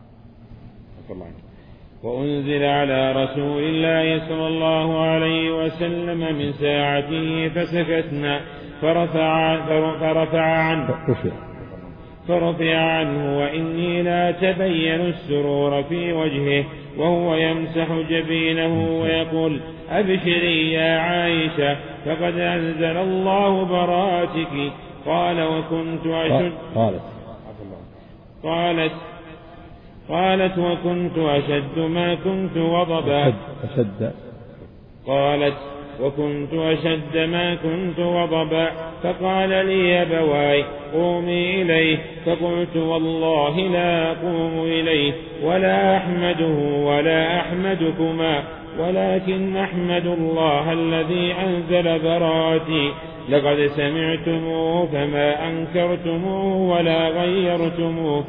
وأنزل على رسول الله صلى الله عليه وسلم من ساعته فسكتنا فرفع عنه وإني لا تبين السرور في وجهه وهو يمسح جبينه ويقول أبشري يا عائشة فقد أنزل الله براءتك. قال وكنت أشد قالت وكنت أشد ما كنت غضبا فقال لي أبواي قومي إليه فقلت والله لا أقوم إليه ولا أحمده ولا أحمدكما ولكن أحمد الله الذي أنزل براءتي لقد سمعتموه فما أنكرتموه ولا غيرتموه.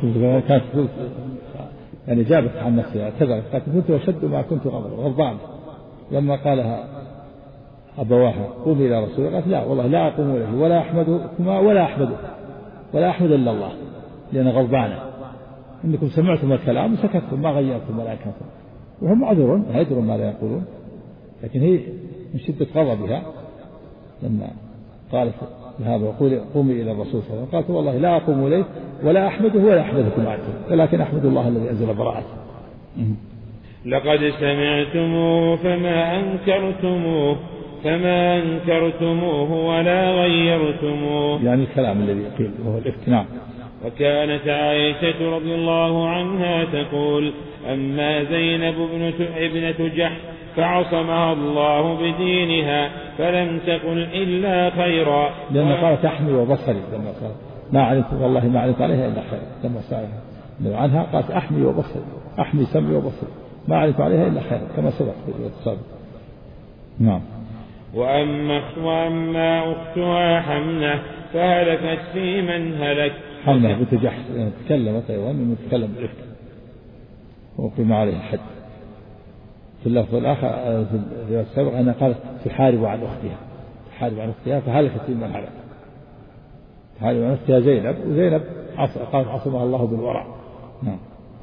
يعني جابت عن نفسها اعتذرت قالت كنت أشد ما كنت غضبان لما قالها أبواها قومي إلى رسول الله قالت لا والله لا أقوم إليه ولا أحمدكما ولا أحمد إلا الله لأن غضبانة إنكم سمعتم الكلام وسكتتم ما غيرتم ولا أنكرتم وهم معذورون لا يدرون ما لا يقولون لكن هي من شدة غضبها لما قالت هذا قومي إلى الرسول صلى الله عليه وسلم قالت والله لا أقوم إليه ولا أحمده ولا أحمدكم أنتم ولكن أحمد الله الذي أنزل براءته. لقد سمعتموه فما أنكرتموه ولا غيرتموه يعني الكلام الذي قيل وهو الاقتناع. وكانت عائشة رضي الله عنها تقول أما زينب ابنة جحش فعصمها الله بدينها فلم تقل إلا خيرا لأن قالت أحمي وبصري لما قالت ما علمت والله ما علمت عليها إلا خيرا لما سألها عنها قالت أحمي وبصري أحمي سمعي وبصري ما علمت عليها إلا خيرا كما سبق في السابق. نعم. وأما أختها حمنة فهلكت في من هلك. حمنة بنت جحش تكلمت أيضا من تكلم بالإفك وقيم عليه الحد. في اللفظ الآخر في الرواية السابقة أنها قالت تحارب عن أختها فهلكت في من هلك. تحارب عن أختها زينب، وزينب قالت عصمها الله بالورع. نعم.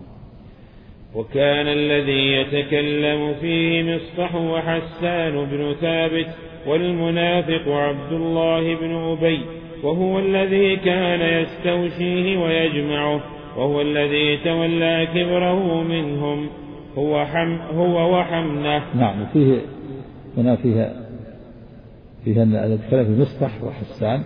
وكان الذي يتكلم فيه مصطح وحسان بن ثابت، والمنافق عبد الله بن أبي، وهو الذي كان يستوشيه ويجمعه، وهو الذي تولى كبره منهم هو وحمنة. نعم. هنا فيها أن يتكلم في مصطح وحسان،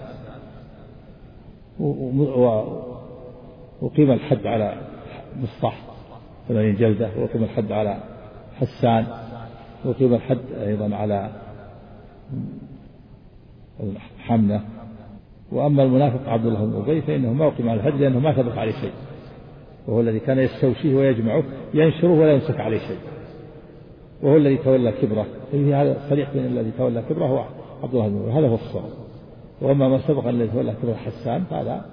وقيم الحد على مصطح 80 جلدة، وقيم الحد على حسان، وقيم الحد أيضا على حمنة. وأما المنافق عبد الله بن أبي فإنه ما أقيم على الحد لأنه ما ثبت عليه شيء، وهو الذي كان يستوشيه ويجمعه ينشره ولا يمسك عليه شيء، وهو الذي تولى كبره. هذا صريح من الذي تولى كبره هو عبد الله بن أبي، هذا هو الصواب. وأما ما سبق الذي تولى كبره حسان فهذا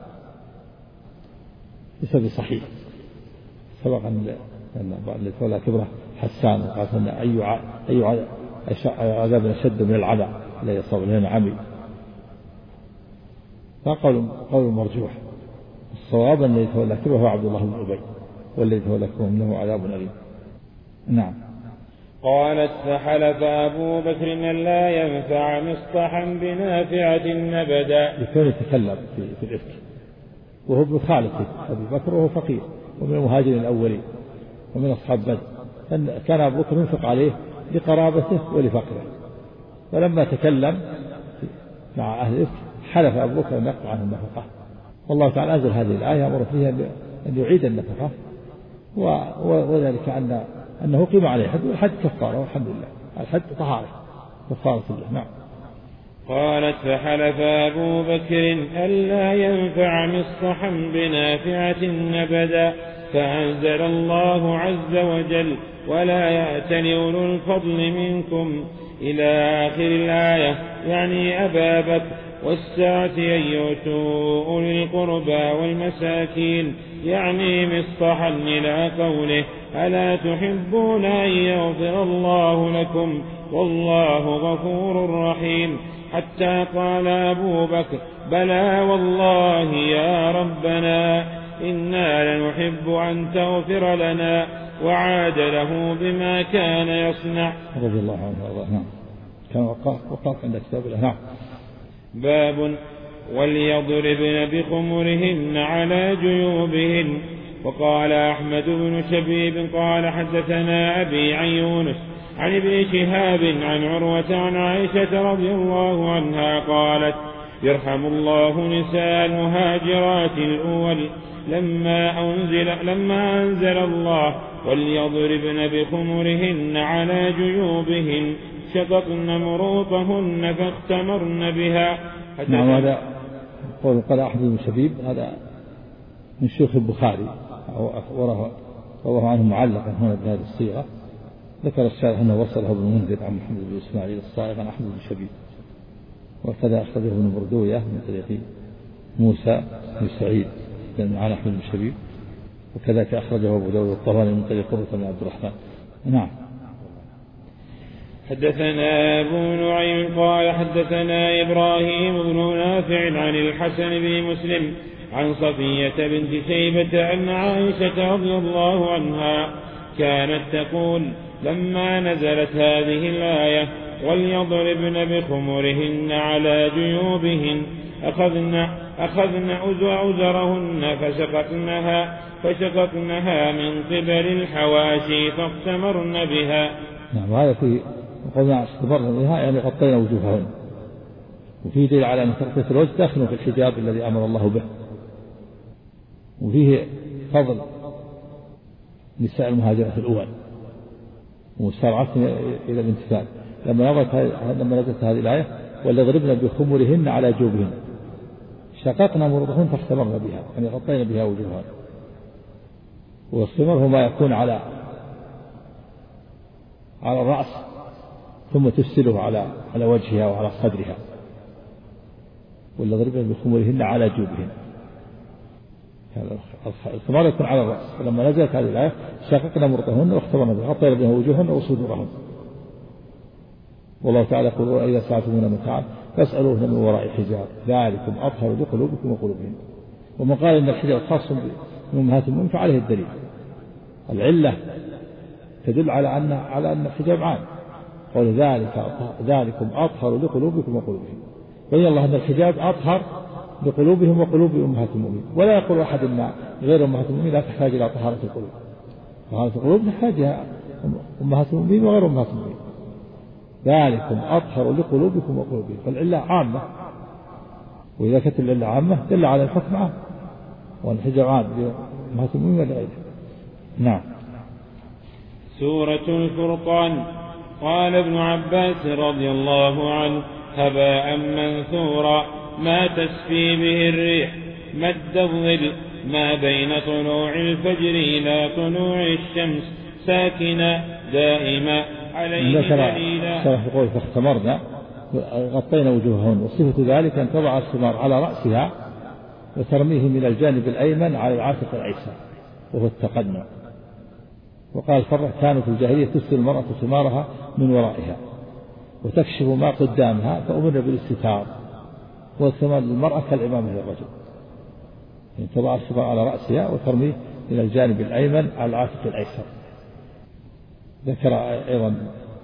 ليس بصحيح. سبق أن الذي تولى كبره حسان وقال أن أي عذاب أشد من العذاب الذي يصاب لنا عمي. فقول مرجوح. الصواب أن الذي تولى كبره هو عبد الله بن أبي، والذي تولى كبره له عذاب أليم. نعم. قالت فحلف أبو بكر أن لا ينفع مصطحا بنافعة أبدا. يكون يتكلم في الإفك، وهو ابن خالته أبي بكر، وهو فقير ومن المهاجرين الأولين ومن أصحاب بدر. كان أبو بكر ينفق عليه لقرابته ولفقره، فلما تكلم مع أهل الإفك حلف أبو بكر أن يقطع عنه النفقة. والله تعالى أنزل هذه الآية أمر فيها أن يعيد النفقة، وذلك أنه قيم عليه حد، والحد كفارة، والحمد لله الحد طهارة كفارة الله. نعم. قالت فحلف أبو بكر ألا ينفع مصطحا بنافعة أبدا، فأنزل الله عز وجل ولا يأتل أولو الفضل منكم إلى آخر الآية، يعني أبا بكر، والسعة أن يؤتوا أولي القربى والمساكين، يعني مصطحا إلى قوله ألا تحبون أن يغفر الله لكم والله غفور رحيم، حتى قال أبو بكر بلى والله يا ربنا إنا لنحب أن تغفر لنا، وعاد له بما كان يصنع رضي الله عنه وارضاه. نعم. كان وقاف عند كتاب الله. نعم. باب وليضربن بخمرهن على جيوبهن. وقال أحمد بن شبيب قال حدثنا أبي عن يونس عن ابن شهاب عن عروة عن عائشة رضي الله عنها قالت يرحم الله نساء المهاجرات الأول لما أنزل الله وليضربن بخمرهن على جيوبهن شققن مروطهن فاختمرن بها. نعم. هذا قال أحمد بن شبيب، هذا من شيوخ البخاري، رواه عنه معلقا هنا بهذه الصيغة. ذكر الشارح أنه وصله ابن منذر عن محمد بن إسماعيل الصائغ عن أحمد بن شبيب، وكذا أخرجه ابن بردوية من طريق موسى بن سعيد عن أحمد بن شبيب، وكذلك أخرجه أبو داود الطبراني من طريق قرة بن عبد الرحمن. نعم. حدثنا أبو نعيم قال حدثنا إبراهيم بن نافع عن الحسن بن مسلم عن صفية بنت شيبة أن عائشة رضي الله عنها كانت تقول لما نزلت هذه الآية وليضربن بخمرهن على جيوبهن أخذن أزرهن فشققنها من قبل الحواشي فاختمرن بها. نعم. وهذا في قولنا استمرن بها يعني غطينا وجوههن، وفيه دليل على أن تغطية الوجه داخل في الحجاب الذي أمر الله به، وفيه فضل نساء المهاجرة الأول ومسارعتهم إلى الامتثال. لما نزلت هذه الآية وليضربن بخمرهن على جيوبهن شققنا مروطهن فاختمرن بها، يعني غطينا بها وجوههن. والخمر هو ما يكون على الرأس ثم تفسله على وجهها وعلى صدرها، واليضربن بخمورهن على جيوبهن. الخمار يكون على الرأس. فلما نزلت هذه الآية شققنا مرضهن واختبرنا بها غطينا بها وجوههن وصدورهن. والله تعالى يقول إذا سألتموهن متاعا فاسألوهن من وراء حجاب ذلكم أطهر لقلوبكم وقلوبهن. ومن قال إن الحجاب خاص بأمهات المؤمنين فعليه الدليل. العلة تدل على أن الحجاب عام. قال ذلكم أطهر لقلوبكم وقلوبهم. بين الله أن الحجاب أطهر لقلوبهم وقلوب أمهات المؤمنين. ولا يقول أحد أن غير أمهات المؤمنين لا تحتاج إلى طهارة القلوب. طهارة القلوب تحتاجها أمهات المؤمنين وغير أمهات المؤمنين. ذلكم أطهر لقلوبكم وقلوبهم. فالعلة عامة، وإذا كانت العلة عامة دل على الحكم عام، وأن الحجاب عام لأمهات المؤمنين ولا غيره. نعم. سورة الفرقان. قال ابن عباس رضي الله عنه: هباء منثورا ما تسفي به الريح مد الظل ما بين طلوع الفجر إلى طلوع الشمس ساكنة دائما عليه دليلا. شرح بقول فاختمرنا غطينا وجوههن، وصفة ذلك أن تضع الخمار على رأسها وترميه من الجانب الأيمن على العاتق الأيسر وهو التقنع. وقال فرع كانوا في الجاهلية تسل المرأة خمارها من ورائها وتكشف ما قدامها فأمرنا بالاستتار، والخمار للمرأة كالعمامة للرجل، يعني تضع الخمار على رأسها وترميه من الجانب الأيمن على العاتق الأيسر. ذكر أيضا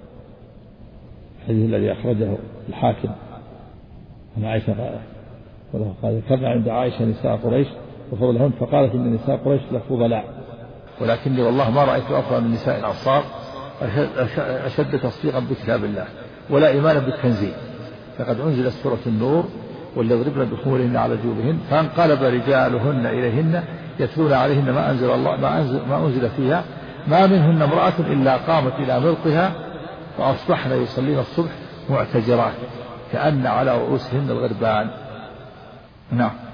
الحديث الذي أخرجه الحاكم عن عائشة قال ذكرنا عند عائشة نساء قريش وفضلهن فقالت إن نساء قريش لفضلاء، ولكني والله ما رأيت أفضل من نساء الأنصار أشد تصديقا بكتاب الله ولا إيمانا بالتنزيل. فقد أنزلت سورة النور وليضربن بخمورهن على جيوبهن فانقلب رجالهن إليهن يتلون عليهن ما أنزل فيها ما منهن امرأة إلا قامت إلى ملقها فأصبحن يصلين الصبح معتجرات كأن على رؤوسهن الغربان. نعم.